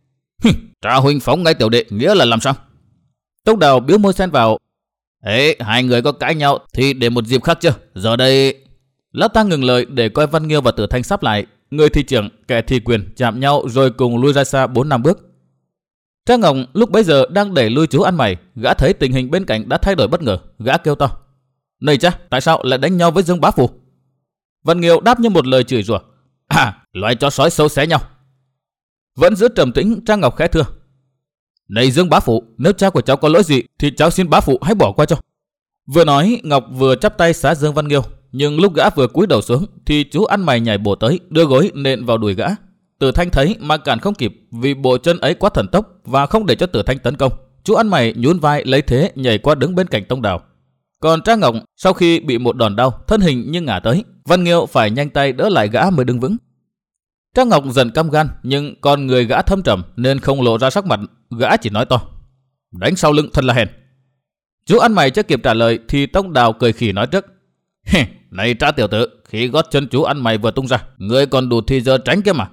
Trảo huynh phóng ngay tiểu đệ nghĩa là làm sao? Tông Đào biếu môi xen vào. Ê, hai người có cãi nhau thì để một dịp khác chưa? Giờ đây... Lão ta ngừng lời để coi Văn Nghiêu và Tử Thanh sắp lại. Người thì trưởng, kẻ thì quyền chạm nhau rồi cùng lui ra xa bốn năm bước. Trang Ngọc lúc bấy giờ đang đẩy lui chú ăn mày. Gã thấy tình hình bên cạnh đã thay đổi bất ngờ. Gã kêu to. Này cha, tại sao lại đánh nhau với Dương Bá Phụ? Văn Nghiêu đáp như một lời chửi rủa. À, loài chó sói xấu xé nhau. Vẫn giữ trầm tĩnh, Trang Ngọc khẽ thưa. Này Dương Bá Phụ, nếu cha của cháu có lỗi gì thì cháu xin bá phụ hãy bỏ qua cho. Vừa nói, Ngọc vừa chắp tay xá Dương Văn Nghiêu, nhưng lúc gã vừa cúi đầu xuống thì chú ăn mày nhảy bổ tới, đưa gối nện vào đùi gã. Tử Thanh thấy mà cản không kịp, vì bộ chân ấy quá thần tốc và không để cho Tử Thanh tấn công. Chú ăn mày nhún vai lấy thế nhảy qua đứng bên cạnh Tông Đào. Còn Trang Ngọc sau khi bị một đòn đau, thân hình như ngã tới, Văn Nghiêu phải nhanh tay đỡ lại gã mới đứng vững. Trang Ngọc dần căm gan, nhưng con người gã thâm trầm nên không lộ ra sắc mặt. Gã chỉ nói to. Đánh sau lưng thật là hèn. Chú ăn mày chưa kịp trả lời thì Tông Đào cười khỉ nói trước. Này Trác tiểu tử, khi gót chân chú ăn mày vừa tung ra, ngươi còn đủ thì giờ tránh kia mà.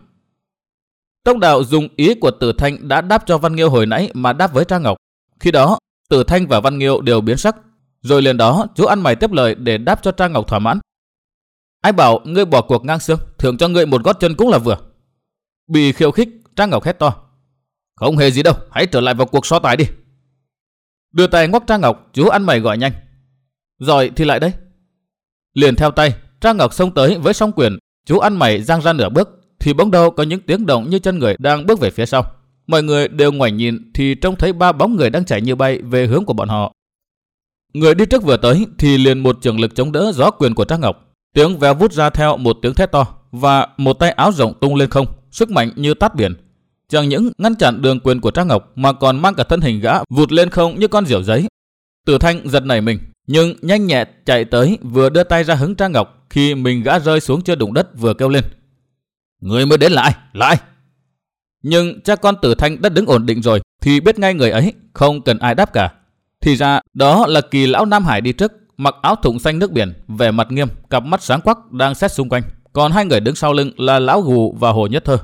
Tông Đào dùng ý của Tử Thanh đã đáp cho Văn Nghiêu hồi nãy mà đáp với Trang Ngọc. Khi đó Tử Thanh và Văn Nghiêu đều biến sắc. Rồi liền đó chú ăn mày tiếp lời để đáp cho Trang Ngọc thỏa mãn. Ai bảo ngươi bỏ cuộc ngang xương, thưởng cho ngươi một gót chân cũng là vừa. Bị khiêu khích, Trang Ngọc hét to. Không hề gì đâu, hãy trở lại vào cuộc so tài đi. Đưa tay ngoắc Trang Ngọc, chú ăn mày gọi nhanh. Rồi thì lại đây. Liền theo tay, Trang Ngọc xông tới với song quyền. Chú ăn mày giang ra nửa bước thì bỗng đâu có những tiếng động như chân người đang bước về phía sau. Mọi người đều ngoảnh nhìn thì trông thấy ba bóng người đang chạy như bay về hướng của bọn họ. Người đi trước vừa tới thì liền một trường lực chống đỡ gió quyền của Trang Ngọc. Tiếng véo vút ra theo một tiếng thét to và một tay áo rộng tung lên không, sức mạnh như tát biển. Chẳng những ngăn chặn đường quyền của Trang Ngọc mà còn mang cả thân hình gã vụt lên không như con diều giấy. Tử Thanh giật nảy mình, nhưng nhanh nhẹn chạy tới vừa đưa tay ra hứng Trang Ngọc khi mình gã rơi xuống chưa đụng đất vừa kêu lên: Người mới đến là ai? Là ai? Nhưng cha con Tử Thanh đã đứng ổn định rồi thì biết ngay người ấy, không cần ai đáp cả. Thì ra đó là Kỳ lão Nam Hải đi trước, mặc áo thụng xanh nước biển, vẻ mặt nghiêm, cặp mắt sáng quắc đang xét xung quanh. Còn hai người đứng sau lưng là lão Gù và Hồ Nhất Thơ.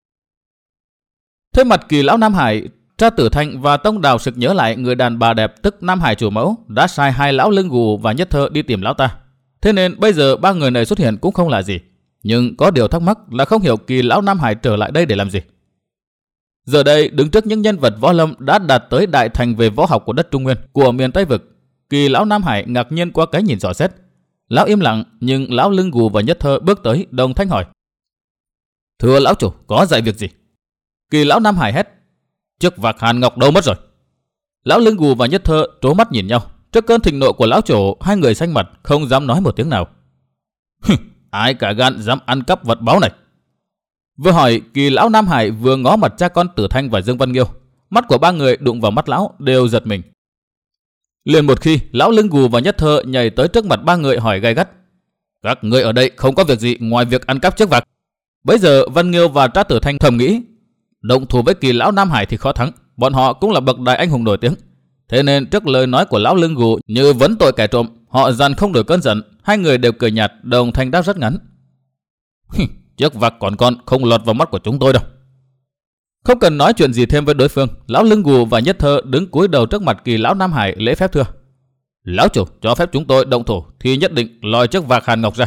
Thế mặt Kỳ lão Nam Hải, cha Tử Thanh và Tông Đào sực nhớ lại người đàn bà đẹp tức Nam Hải chủ mẫu đã sai hai lão Lưng Gù và Nhất Thơ đi tìm lão ta. Thế nên bây giờ ba người này xuất hiện cũng không là gì. Nhưng có điều thắc mắc là không hiểu Kỳ lão Nam Hải trở lại đây để làm gì. Giờ đây đứng trước những nhân vật võ lâm đã đạt tới đại thành về võ học của đất Trung Nguyên, của miền Tây Vực, Kỳ lão Nam Hải ngạc nhiên qua cái nhìn dò xét. Lão im lặng, nhưng lão Lưng Gù và Nhất Thơ bước tới đồng thanh hỏi: Thưa lão chủ, có dạy việc gì? Kỳ lão Nam Hải hét: Chiếc vạc Hàn Ngọc đâu mất rồi? Lão Lưng Gù và Nhất Thơ trố mắt nhìn nhau. Trước cơn thịnh nộ của lão chủ, hai người xanh mặt không dám nói một tiếng nào. Ai cả gan dám ăn cắp vật báu này? Vừa hỏi, Kỳ lão Nam Hải vừa ngó mặt cha con Tử Thanh và Dương Văn Nghiêu. Mắt của ba người đụng vào mắt lão đều giật mình. Liền một khi, lão Lưng Gù và Nhất Thơ nhảy tới trước mặt ba người hỏi gay gắt: Các người ở đây không có việc gì ngoài việc ăn cắp chiếc vạc? Bấy giờ Văn Nghiêu và cha Tử Thanh thầm nghĩ: động thủ với Kỳ lão Nam Hải thì khó thắng, bọn họ cũng là bậc đại anh hùng nổi tiếng. Thế nên trước lời nói của lão Lưng Gù như vấn tội kẻ trộm, họ dằn không đổi cơn giận. Hai người đều cười nhạt, đồng thanh đáp rất ngắn: Chiếc vạc còn con không lọt vào mắt của chúng tôi đâu. Không cần nói chuyện gì thêm với đối phương, lão Lưng Gù và Nhất Thơ đứng cúi đầu trước mặt Kỳ lão Nam Hải lễ phép thưa: Lão chủ cho phép chúng tôi động thủ thì nhất định lòi chiếc vạc Hàn Ngọc ra.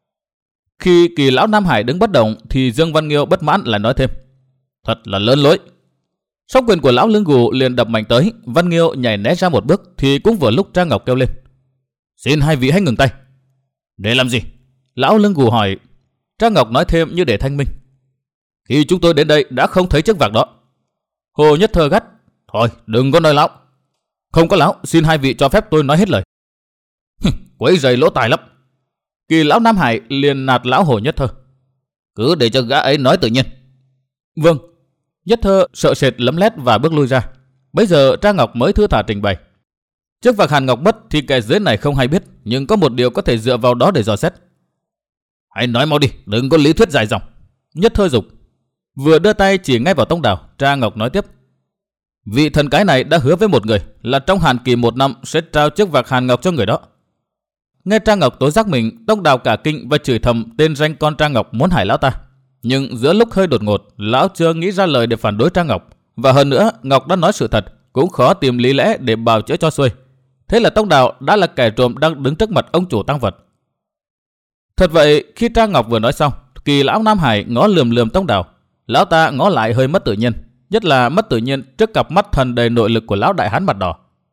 Khi Kỳ lão Nam Hải đứng bất động thì Dương Văn Nghiêu bất mãn lại nói thêm: Thật là lớn lối. Song quyền của lão Lưng Gù liền đập mạnh tới. Văn Nghiêu nhảy né ra một bước thì cũng vừa lúc Trang Ngọc kêu lên: Xin hai vị hãy ngừng tay. Để làm gì? Lão Lưng Gù hỏi. Trang Ngọc nói thêm như để thanh minh: Khi chúng tôi đến đây đã không thấy chiếc vạc đó. Hồ Nhất Thơ gắt: Thôi đừng có nói lão. Không có lão, xin hai vị cho phép tôi nói hết lời. Quấy rầy lỗ tai lắm. Kỳ lão Nam Hải liền nạt lão Hồ Nhất Thơ: Cứ để cho gã ấy nói tự nhiên. Vâng. Nhất Thơ sợ sệt lấm lét và bước lui ra. Bây giờ Trang Ngọc mới thư thả trình bày: Chiếc vạc Hàn Ngọc mất thì kẻ dưới này không hay biết, nhưng có một điều có thể dựa vào đó để dò xét. Hãy nói mau đi, đừng có lý thuyết dài dòng. Nhất Thơ dục. Vừa đưa tay chỉ ngay vào Tông Đào, Trang Ngọc nói tiếp: Vị thần cái này đã hứa với một người là trong hạn kỳ một năm sẽ trao chiếc vạc Hàn Ngọc cho người đó. Nghe Trang Ngọc tố giác mình, Tông Đào cả kinh và chửi thầm tên danh con Trang Ngọc muốn hại lão ta. Nhưng giữa lúc hơi đột ngột, lão chưa nghĩ ra lời để phản đối Trang Ngọc, và hơn nữa Ngọc đã nói sự thật, cũng khó tìm lý lẽ để bào chữa cho xuôi. Thế là Tông Đào đã là kẻ trộm đang đứng trước mặt ông chủ tăng vật. Thật vậy, khi Trang Ngọc vừa nói xong, Kỳ lão Nam Hải ngó lườm lườm Tông Đào. Lão ta ngó lại hơi mất tự nhiên, nhất là mất tự nhiên trước cặp mắt thần đầy nội lực của lão đại hán mặt đỏ.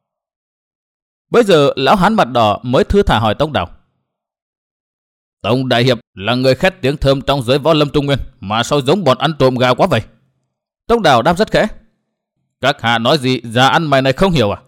Bây giờ lão hán mặt đỏ mới thư thả hỏi Tông Đào: Tông đại hiệp là người khét tiếng thơm trong giới võ lâm Trung Nguyên, mà sao giống bọn ăn trộm gà quá vậy? Tông Đào đáp rất khẽ: Các hạ nói gì già ăn mày này không hiểu à?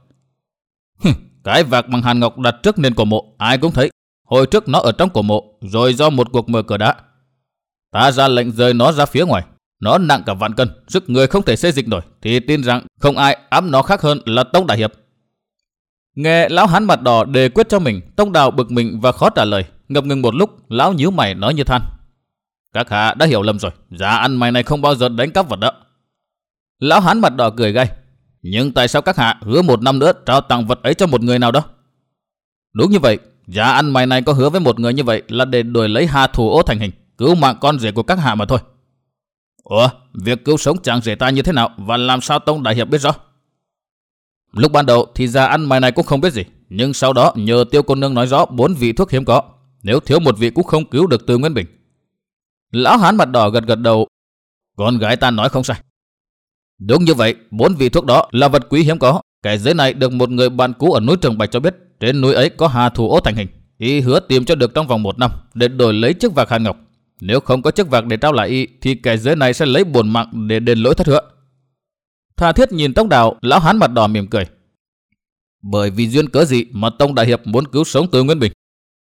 Cái vạc bằng Hàn Ngọc đặt trước nền cổ mộ ai cũng thấy. Hồi trước nó ở trong cổ mộ, rồi do một cuộc mở cửa đá, ta ra lệnh rời nó ra phía ngoài. Nó nặng cả vạn cân, sức người không thể xê dịch nổi, thì tin rằng không ai ẵm nó khác hơn là Tông đại hiệp. Nghe lão hán mặt đỏ đề quyết cho mình, Tông Đào bực mình và khó trả lời. Ngập ngừng một lúc, lão nhíu mày nói như than: Các hạ đã hiểu lầm rồi, già ăn mày này không bao giờ đánh cắp vật đó. Lão hán mặt đỏ cười gay: Nhưng tại sao các hạ hứa một năm nữa trao tặng vật ấy cho một người nào đó? Đúng như vậy, già ăn mày này có hứa với một người như vậy là để đổi lấy Hà Thủ Ô thành hình, cứu mạng con rể của các hạ mà thôi. Ủa, việc cứu sống chàng rể ta như thế nào và làm sao Tông đại hiệp biết rõ? Lúc ban đầu thì già ăn mày này cũng không biết gì, nhưng sau đó nhờ Tiêu cô nương nói rõ bốn vị thuốc hiếm có, nếu thiếu một vị cũng không cứu được Từ Nguyên Bình. Lão hán mặt đỏ gật gật đầu: Con gái ta nói không sai. Đúng như vậy, bốn vị thuốc đó là vật quý hiếm có. Kẻ dưới này được một người bạn cũ ở núi Trường Bạch cho biết, trên núi ấy có Hà Thủ Ô thành hình, y hứa tìm cho được trong vòng một năm để đổi lấy chiếc vạc Hàn Ngọc. Nếu không có chiếc vạc để trao lại y thì kẻ dưới này sẽ lấy bổn mạng để đền lỗi thất hứa. Tha thiết nhìn Tông Đào, lão hán mặt đỏ mỉm cười: Bởi vì duyên cớ gì mà Tông đại hiệp muốn cứu sống Từ Nguyên Bình?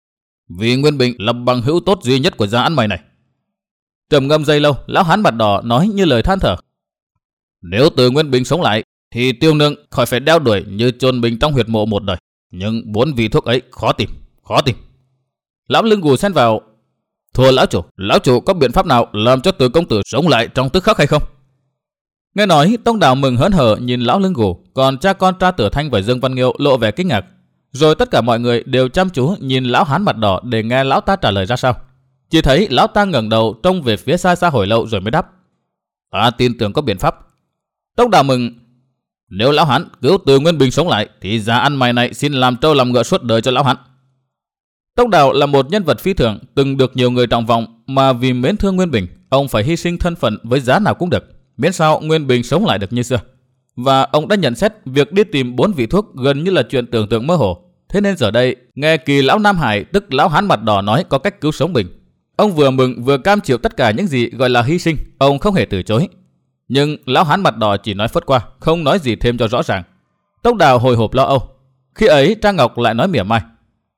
Vì Nguyên Bình là bằng hữu tốt duy nhất của gia ăn mày này. Trầm ngâm giây lâu, lão hán mặt đỏ nói như lời than thở. Nếu Từ Nguyên Bình sống lại, thì Tiêu Nương khỏi phải đeo đuổi như chôn mình trong huyệt mộ một đời. Nhưng bốn vị thuốc ấy khó tìm, khó tìm. Lão Lưng Gù xen vào. Thưa lão chủ, lão chủ có biện pháp nào làm cho Từ công tử sống lại trong tức khắc hay không? Nghe nói, Tông Đào mừng hớn hở nhìn lão Lưng Gù, còn cha con Tra Tử Thanh và Dương Văn Nghiêu lộ vẻ kinh ngạc. Rồi tất cả mọi người đều chăm chú nhìn lão hán mặt đỏ để nghe lão ta trả lời ra sao. Chỉ thấy lão ta ngẩng đầu trông về phía xa xa hồi lâu rồi mới đáp. Ta tin tưởng có biện pháp. Tông Đào mừng. Nếu lão hán cứu Từ Nguyên Bình sống lại, thì gia ăn mày này xin làm trâu làm ngựa suốt đời cho lão hán. Tông Đào là một nhân vật phi thường, từng được nhiều người trọng vọng, mà vì mến thương Nguyên Bình, ông phải hy sinh thân phận với giá nào cũng được, miễn sao Nguyên Bình sống lại được như xưa. Và ông đã nhận xét việc đi tìm bốn vị thuốc gần như là chuyện tưởng tượng mơ hồ. Thế nên giờ đây, nghe Kỳ lão Nam Hải tức lão hán mặt đỏ nói có cách cứu sống Bình, ông vừa mừng vừa cam chịu tất cả những gì gọi là hy sinh, ông không hề từ chối. Nhưng lão hán mặt đỏ chỉ nói phớt qua, không nói gì thêm cho rõ ràng. Tông Đào hồi hộp lo âu. Khi ấy Trang Ngọc lại nói mỉa mai.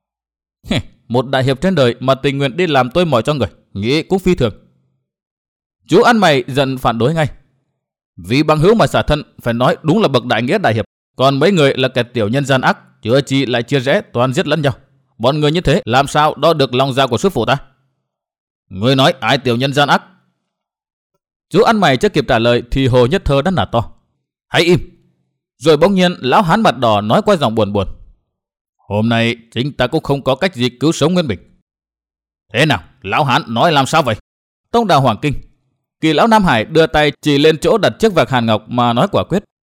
Một đại hiệp trên đời mà tình nguyện đi làm tôi mỏi cho người, nghĩ cũng phi thường. Chú ăn mày giận phản đối ngay. Vì bằng hữu mà xả thân, phải nói đúng là bậc đại nghĩa đại hiệp. Còn mấy người là kẻ tiểu nhân gian ác, chữa chi lại chia rẽ toàn giết lẫn nhau. Bọn người như thế làm sao đo được lòng dạ của sư phụ ta? Người nói ai tiểu nhân gian ác? Chú ăn mày chưa kịp trả lời thì Hồ Nhất Thơ đã nạt to. Hãy im! Rồi bỗng nhiên lão hán mặt đỏ nói qua giọng buồn buồn. Hôm nay chính ta cũng không có cách gì cứu sống Nguyên Bình. Thế nào, lão hán nói làm sao vậy? Tông Đào hoảng kinh. Kỳ lão Nam Hải đưa tay chỉ lên chỗ đặt chiếc vạc hàn ngọc mà nói quả quyết.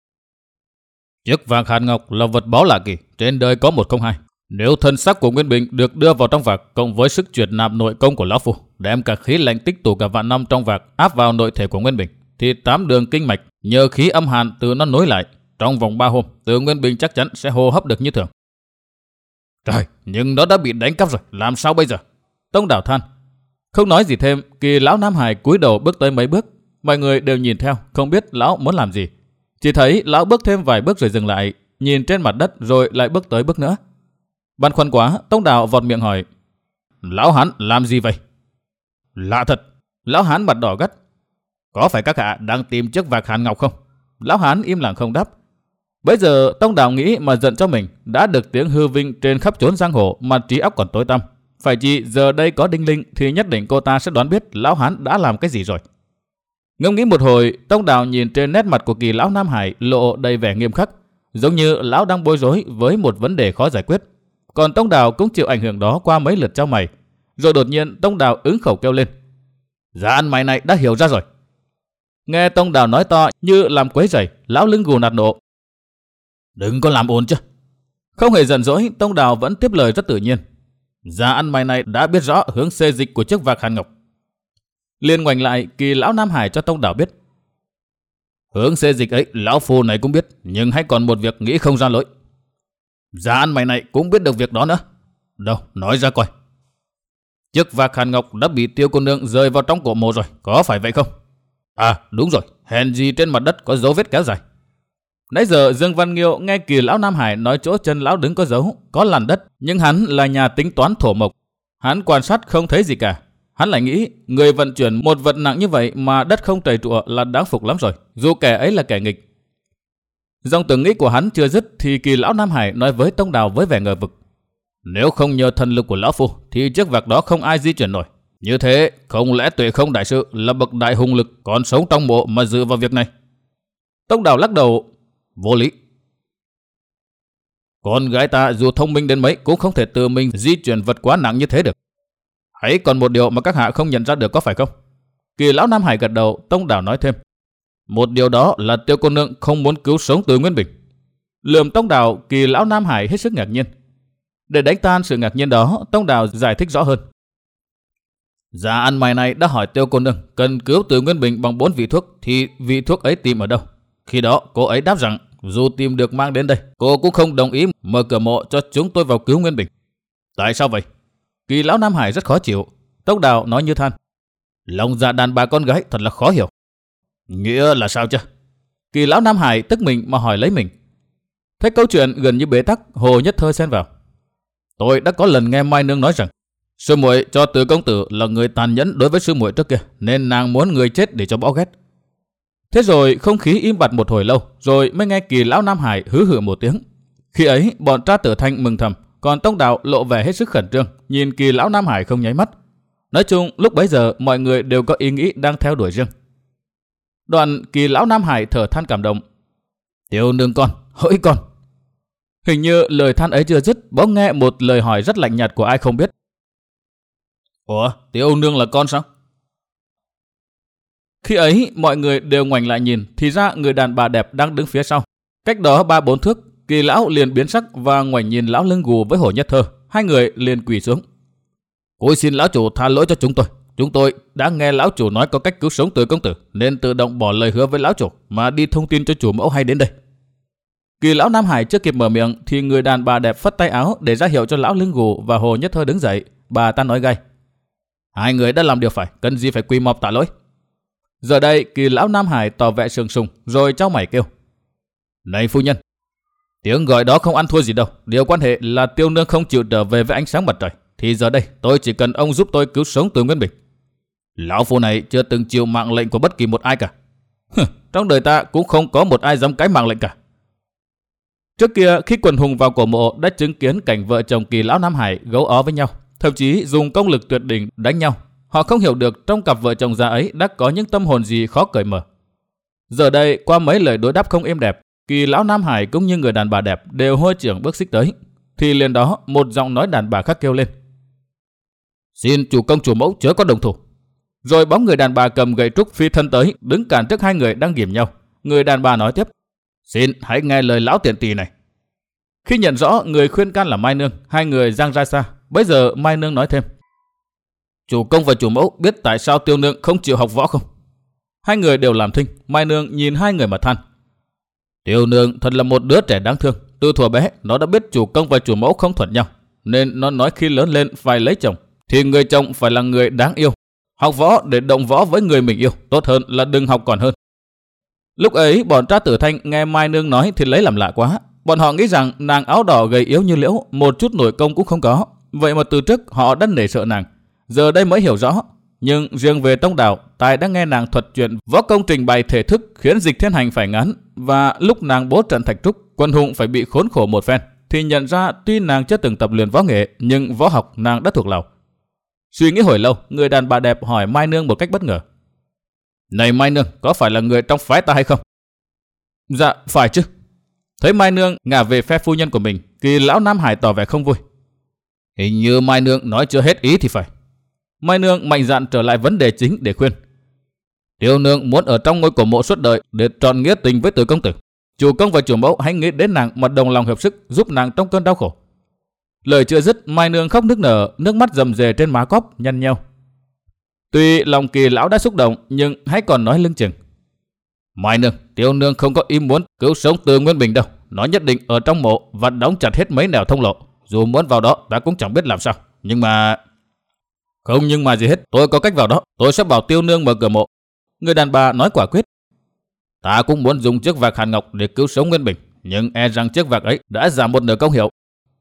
Chiếc vạc hàn ngọc là vật báu lạ kỳ, trên đời có một không hai. Nếu thân xác của Nguyên Bình được đưa vào trong vạc, cộng với sức chuyển nạp nội công của lão phu, đem cả khí lạnh tích tụ cả vạn năm trong vạc áp vào nội thể của Nguyên Bình, thì tám đường kinh mạch nhờ khí âm hàn từ nó nối lại, trong vòng ba hôm, Từ Nguyên Bình chắc chắn sẽ hô hấp được như thường. Trời, nhưng nó đã bị đánh cắp rồi, làm sao bây giờ? Tông Đào than. Không nói gì thêm, Kỳ lão Nam Hải cúi đầu bước tới mấy bước, mọi người đều nhìn theo, không biết lão muốn làm gì. Chỉ thấy lão bước thêm vài bước rồi dừng lại, nhìn trên mặt đất rồi lại bước tới bước nữa. Băn khoăn quá, Tông Đào vọt miệng hỏi. Lão hán làm gì vậy? Lạ thật. Lão hán mặt đỏ gắt. Có phải các hạ đang tìm chiếc vạc hàn ngọc không? Lão hán im lặng không đáp. Bây giờ Tông Đào nghĩ mà giận cho mình, đã được tiếng hư vinh trên khắp chốn giang hồ mà trí óc còn tối tăm. Phải chi giờ đây có Đinh Linh thì nhất định cô ta sẽ đoán biết lão hán đã làm cái gì rồi. Ngẫm nghĩ một hồi, Tông Đào nhìn trên nét mặt của Kỳ lão Nam Hải lộ đầy vẻ nghiêm khắc, giống như lão đang bối rối với một vấn đề khó giải quyết. Còn Tông Đào cũng chịu ảnh hưởng đó qua mấy lượt trao mày. Rồi đột nhiên Tông Đào ứng khẩu kêu lên. Dạ ăn mày này đã hiểu ra rồi. Nghe Tông Đào nói to như làm quấy rầy, lão Lưng Gù nạt nộ. Đừng có làm ồn chứ. Không hề giận dỗi, Tông Đào vẫn tiếp lời rất tự nhiên. Dạ ăn mày này đã biết rõ hướng xê dịch của chiếc vạc hàn ngọc. Liền ngoảnh lại, Kỳ lão Nam Hải cho Tông Đào biết. Hướng xê dịch ấy lão phu này cũng biết, nhưng hay còn một việc nghĩ không ra lối. Dạ ăn mày này cũng biết được việc đó nữa. Đâu, nói ra coi. Chiếc vạc hàn ngọc đã bị Tiêu cô nương rơi vào trong cổ mộ rồi, có phải vậy không? À đúng rồi, hèn gì trên mặt đất có dấu vết kéo dài. Nãy giờ Dương Văn Nghiêu nghe Kỳ lão Nam Hải nói chỗ chân lão đứng có dấu, có làn đất, nhưng hắn là nhà tính toán thổ mộc. Hắn quan sát không thấy gì cả. Hắn lại nghĩ người vận chuyển một vật nặng như vậy mà đất không trầy trụa là đáng phục lắm rồi, dù kẻ ấy là kẻ nghịch. Dòng tưởng nghĩ của hắn chưa dứt thì Kỳ lão Nam Hải nói với Tông Đào với vẻ ngờ vực. Nếu không nhờ thần lực của lão phu thì chiếc vạc đó không ai di chuyển nổi. Như thế không lẽ Tuệ Không đại sư là bậc đại hùng lực còn sống trong mộ mà dựa vào việc này? Tông Đào lắc đầu. Vô lý. Con gái ta dù thông minh đến mấy cũng không thể tự mình di chuyển vật quá nặng như thế được. Hãy còn một điều mà các hạ không nhận ra được có phải không? Kỳ lão Nam Hải gật đầu. Tông Đào nói thêm. Một điều đó là Tiêu cô nương không muốn cứu sống Từ Nguyên Bình. Lườm Tông Đào, Kỳ lão Nam Hải hết sức ngạc nhiên. Để đánh tan sự ngạc nhiên đó, Tông Đào giải thích rõ hơn. Dạ ăn mày này đã hỏi Tiêu cô nương cần cứu Từ Nguyên Bình bằng bốn vị thuốc thì vị thuốc ấy tìm ở đâu? Khi đó cô ấy đáp rằng dù tìm được mang đến đây, cô cũng không đồng ý mở cửa mộ cho chúng tôi vào cứu Nguyên Bình. Tại sao vậy? Kỳ lão Nam Hải rất khó chịu. Tông Đào nói như than. Lòng dạ đàn bà con gái thật là khó hiểu. Nghĩa là sao chứ? Kỳ lão Nam Hải tức mình mà hỏi lấy mình. Thấy câu chuyện gần như bế tắc, Hồ Nhất Thơ xen vào. Tôi đã có lần nghe Mai Nương nói rằng Sư muội cho Từ công tử là người tàn nhẫn đối với sư muội trước kia, nên nàng muốn người chết để cho bỏ ghét. Thế rồi không khí im bặt một hồi lâu, rồi mới nghe Kỳ lão Nam Hải hứ hử một tiếng. Khi ấy bọn Tra Tử Thanh mừng thầm, còn Tông Đào lộ vẻ hết sức khẩn trương, nhìn Kỳ lão Nam Hải không nháy mắt. Nói chung lúc bấy giờ mọi người đều có ý nghĩ đang theo đuổi riêng. Đoạn Kỳ lão Nam Hải thở than cảm động. Tiêu nương con, hỡi con. Hình như lời than ấy chưa dứt, bỗng nghe một lời hỏi rất lạnh nhạt của ai không biết. Ủa, Tiêu nương là con sao? Khi ấy mọi người đều ngoảnh lại nhìn, thì ra người đàn bà đẹp đang đứng phía sau. Cách đó ba bốn thước, Kỳ lão liền biến sắc và ngoảnh nhìn lão lưng gù với Hổ Nhất Thơ. Hai người liền quỳ xuống. Cúi xin lão chủ tha lỗi cho chúng tôi. Chúng tôi đã nghe lão chủ nói có cách cứu sống Từ công tử, nên tự động bỏ lời hứa với lão chủ mà đi thông tin cho chủ mẫu hay đến đây. Kỳ lão Nam Hải chưa kịp mở miệng thì người đàn bà đẹp phất tay áo để ra hiệu cho lão lưng gù và Hồ Nhất Thơ đứng dậy. Bà ta nói gay: hai người đã làm điều phải, cần gì phải quỳ mọp tạ lỗi. Giờ đây Kỳ lão Nam Hải tỏ vẻ sừng sùng, rồi chau mày kêu: này phu nhân, tiếng gọi đó không ăn thua gì đâu. Điều quan hệ là Tiêu nương không chịu trở về với ánh sáng mặt trời, thì giờ đây tôi chỉ cần ông giúp tôi cứu sống Từ Nguyên Bình. Lão phu này chưa từng chịu mạng lệnh của bất kỳ một ai cả. Trong đời ta cũng không có một ai dám cãi mạng lệnh cả. Trước kia khi quần hùng vào cổ mộ đã chứng kiến cảnh vợ chồng Kỳ lão Nam Hải gấu ó với nhau, thậm chí dùng công lực tuyệt đỉnh đánh nhau. Họ không hiểu được trong cặp vợ chồng già ấy đã có những tâm hồn gì khó cởi mở. Giờ đây qua mấy lời đối đáp không êm đẹp, Kỳ lão Nam Hải cũng như người đàn bà đẹp đều hôi trưởng bước xích tới, thì liền đó một giọng nói đàn bà khác kêu lên: xin chủ công chủ mẫu chớ có đồng thủ. Rồi bóng người đàn bà cầm gậy trúc phi thân tới, đứng cản trước hai người đang ghìm nhau. Người đàn bà nói tiếp: xin hãy nghe lời lão tiện tỳ này. Khi nhận rõ người khuyên can là Mai Nương, hai người giang ra xa. Bây giờ Mai Nương nói thêm: chủ công và chủ mẫu biết tại sao Tiêu nương không chịu học võ không? Hai người đều làm thinh. Mai Nương nhìn hai người mà than: Tiêu nương thật là một đứa trẻ đáng thương. Từ thuở bé nó đã biết chủ công và chủ mẫu không thuận nhau, nên nó nói khi lớn lên phải lấy chồng thì người chồng phải là người đáng yêu. Học võ để động võ với người mình yêu, tốt hơn là đừng học còn hơn. Lúc ấy bọn Tra Tử Thanh nghe Mai Nương nói thì lấy làm lạ quá. Bọn họ nghĩ rằng nàng áo đỏ gầy yếu như liễu, một chút nội công cũng không có. Vậy mà từ trước họ đã nể sợ nàng, giờ đây mới hiểu rõ. Nhưng riêng về Tông Đào, tài đã nghe nàng thuật chuyện võ công trình bày thể thức khiến Dịch Thiên Hành phải ngán. Và lúc nàng bố trận thạch trúc, quân hùng phải bị khốn khổ một phen, thì nhận ra tuy nàng chưa từng tập luyện võ nghệ, nhưng võ học nàng đã thuộc lòng. Suy nghĩ hồi lâu, người đàn bà đẹp hỏi Mai Nương một cách bất ngờ: này Mai Nương, có phải là người trong phái ta hay không? Dạ, phải chứ. Thấy Mai Nương ngả về phe phu nhân của mình, Kỳ lão Nam Hải tỏ vẻ không vui. Hình như Mai Nương nói chưa hết ý thì phải. Mai Nương mạnh dạn trở lại vấn đề chính để khuyên: Tiêu nương muốn ở trong ngôi cổ mộ suốt đời để trọn nghĩa tình với Từ công tử. Chủ công và chủ mẫu hãy nghĩ đến nàng mà đồng lòng hợp sức giúp nàng trong cơn đau khổ. Lời chưa dứt, Mai Nương khóc nức nở, nước mắt rầm rề trên má cóp nhăn nheo. Tuy lòng Kỳ lão đã xúc động, nhưng hãy còn nói lưng chừng: Mai Nương, Tiêu nương không có ý muốn cứu sống Từ Nguyên Bình đâu. Nó nhất định ở trong mộ và đóng chặt hết mấy nẻo thông lộ. Dù muốn vào đó ta cũng chẳng biết làm sao. Nhưng mà... Không nhưng mà gì hết, tôi có cách vào đó. Tôi sẽ bảo Tiêu nương mở cửa mộ. Người đàn bà nói quả quyết. Ta cũng muốn dùng chiếc vạc hàn ngọc để cứu sống Nguyên Bình, nhưng e rằng chiếc vạc ấy đã giảm một nửa công hiệu.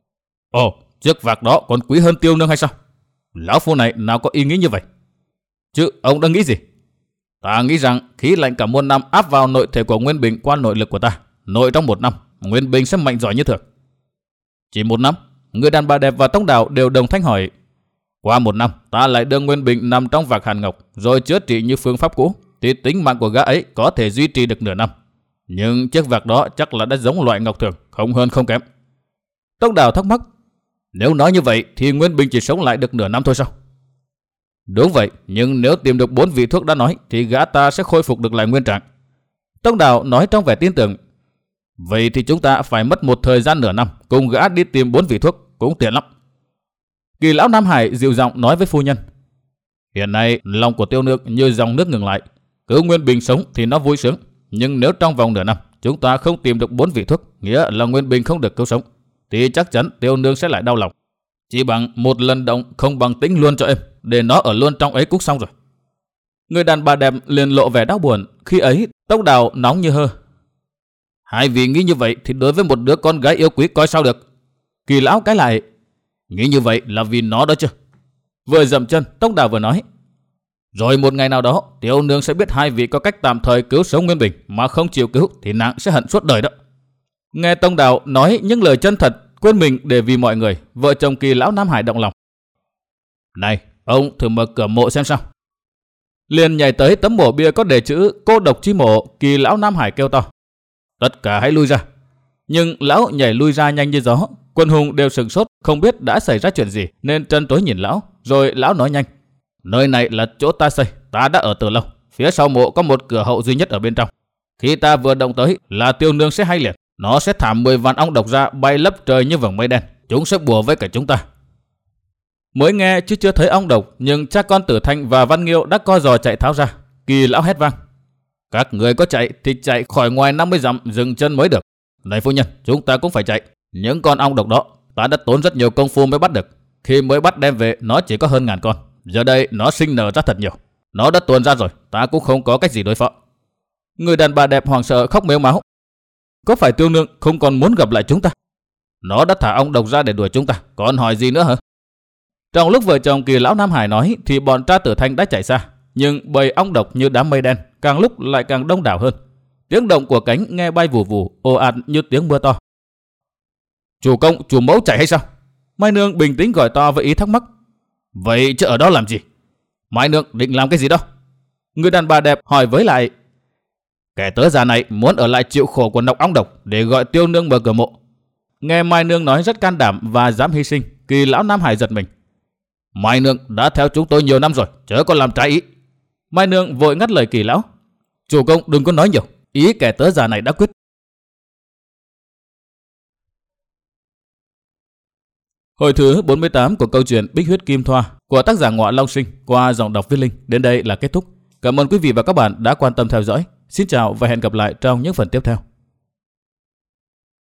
Ồ, chiếc vạc đó còn quý hơn Tiêu nương hay sao? Lão phu này nào có ý nghĩ như vậy? Chứ ông đang nghĩ gì? Ta nghĩ rằng khí lạnh cả muôn năm áp vào nội thể của Nguyên Bình qua nội lực của ta, nội trong một năm Nguyên Bình sẽ mạnh giỏi như thường. Chỉ một năm? Người đàn bà đẹp và Tông Đào đều đồng thanh hỏi. Qua một năm ta lại đưa Nguyên Bình nằm trong vạc hàn ngọc rồi chữa trị như phương pháp cũ, thì tính mạng của gã ấy có thể duy trì được nửa năm. Nhưng chiếc vạc đó chắc là đã giống loại ngọc thường, không hơn không kém. Tông Đào thắc mắc. Nếu nói như vậy thì Nguyên Bình chỉ sống lại được nửa năm thôi sao? Đúng vậy, nhưng nếu tìm được bốn vị thuốc đã nói thì gã ta sẽ khôi phục được lại nguyên trạng. Tông Đào nói trong vẻ tin tưởng. Vậy thì chúng ta phải mất một thời gian nửa năm cùng gã đi tìm bốn vị thuốc, cũng tiện lắm. Kỳ lão Nam Hải dịu giọng nói với phu nhân. Hiện nay lòng của Tiêu nương như dòng nước ngừng lại. Cứ Nguyên Bình sống thì nó vui sướng, nhưng nếu trong vòng nửa năm chúng ta không tìm được bốn vị thuốc, nghĩa là Nguyên Bình không được cứu sống, thì chắc chắn Tiêu nương sẽ lại đau lòng. Chỉ bằng một lần động không bằng tính luôn cho em, để nó ở luôn trong ấy cũng xong rồi. Người đàn bà đẹp liền lộ vẻ đau buồn. Khi ấy Tông Đào nóng như hơ. Hai vị nghĩ như vậy thì đối với một đứa con gái yêu quý coi sao được? Kỳ lão cái lại. Nghĩ như vậy là vì nó đó chứ. Vừa dậm chân, Tông Đào vừa nói. Rồi một ngày nào đó, tiểu nương sẽ biết hai vị có cách tạm thời cứu sống Nguyên Bình, mà không chịu cứu thì nàng sẽ hận suốt đời đó. Nghe Tông Đào nói những lời chân thật, quên mình để vì mọi người, vợ chồng Kỳ lão Nam Hải động lòng. Này, ông thử mở cửa mộ xem sao. Liền nhảy tới tấm mộ bia có đề chữ cô độc chi mộ. Kỳ lão Nam Hải kêu to. Tất cả hãy lui ra. Nhưng lão nhảy lui ra nhanh như gió. Quân hùng đều sửng sốt, không biết đã xảy ra chuyện gì, nên trân tối nhìn lão. Rồi lão nói nhanh. Nơi này là chỗ ta xây, ta đã ở từ lâu. Phía sau mộ có một cửa hậu duy nhất ở bên trong. Khi ta vừa động tới là tiêu nương sẽ hay liền. Nó sẽ thả mười vạn ong độc ra bay lấp trời như vầng mây đen. Chúng sẽ bùa với cả chúng ta. Mới nghe chứ chưa thấy ong độc, nhưng cha con Tử Thanh và Văn Nghiêu đã co giò chạy tháo ra. Kỳ lão hét vang. Các người có chạy thì chạy khỏi ngoài năm mươi dặm, dừng chân mới được. Này phu nhân, chúng ta cũng phải chạy. Những con ong độc đó ta đã tốn rất nhiều công phu mới bắt được. Khi mới bắt đem về nó chỉ có hơn ngàn con. Giờ đây nó sinh nở ra thật nhiều. Nó đã tuôn ra rồi, ta cũng không có cách gì đối phó. Người đàn bà đẹp hoảng sợ khóc mếu máo. Có phải tiêu nương không còn muốn gặp lại chúng ta? Nó đã thả ong độc ra để đuổi chúng ta, còn hỏi gì nữa hả? Trong lúc vợ chồng Kỳ lão Nam Hải nói thì bọn cha Tử Thanh đã chạy xa. Nhưng bầy ong độc như đám mây đen càng lúc lại càng đông đảo hơn. Tiếng động của cánh nghe bay vù vù, ồ ạt như tiếng mưa to. Chủ công, chủ mẫu chạy hay sao? Mai Nương bình tĩnh gọi to với ý thắc mắc. Vậy chứ ở đó làm gì? Mai Nương định làm cái gì đâu? Người đàn bà đẹp hỏi với lại. Kẻ tớ già này muốn ở lại chịu khổ của nọc ong độc để gọi tiêu nương mở cửa mộ. Nghe Mai Nương nói rất can đảm và dám hy sinh, Kỳ lão Nam Hải giật mình. Mai Nương đã theo chúng tôi nhiều năm rồi, chớ có làm trái ý. Mai Nương vội ngắt lời Kỳ lão. Chủ công đừng có nói nhiều, ý kẻ tớ già này đã quyết. Hồi thứ bốn mươi tám của câu chuyện Bích Huyết Kim Thoa của tác giả Ngọa Long Sinh qua giọng đọc Viết Linh đến đây là kết thúc. Cảm ơn quý vị và các bạn đã quan tâm theo dõi. Xin chào và hẹn gặp lại trong những phần tiếp theo.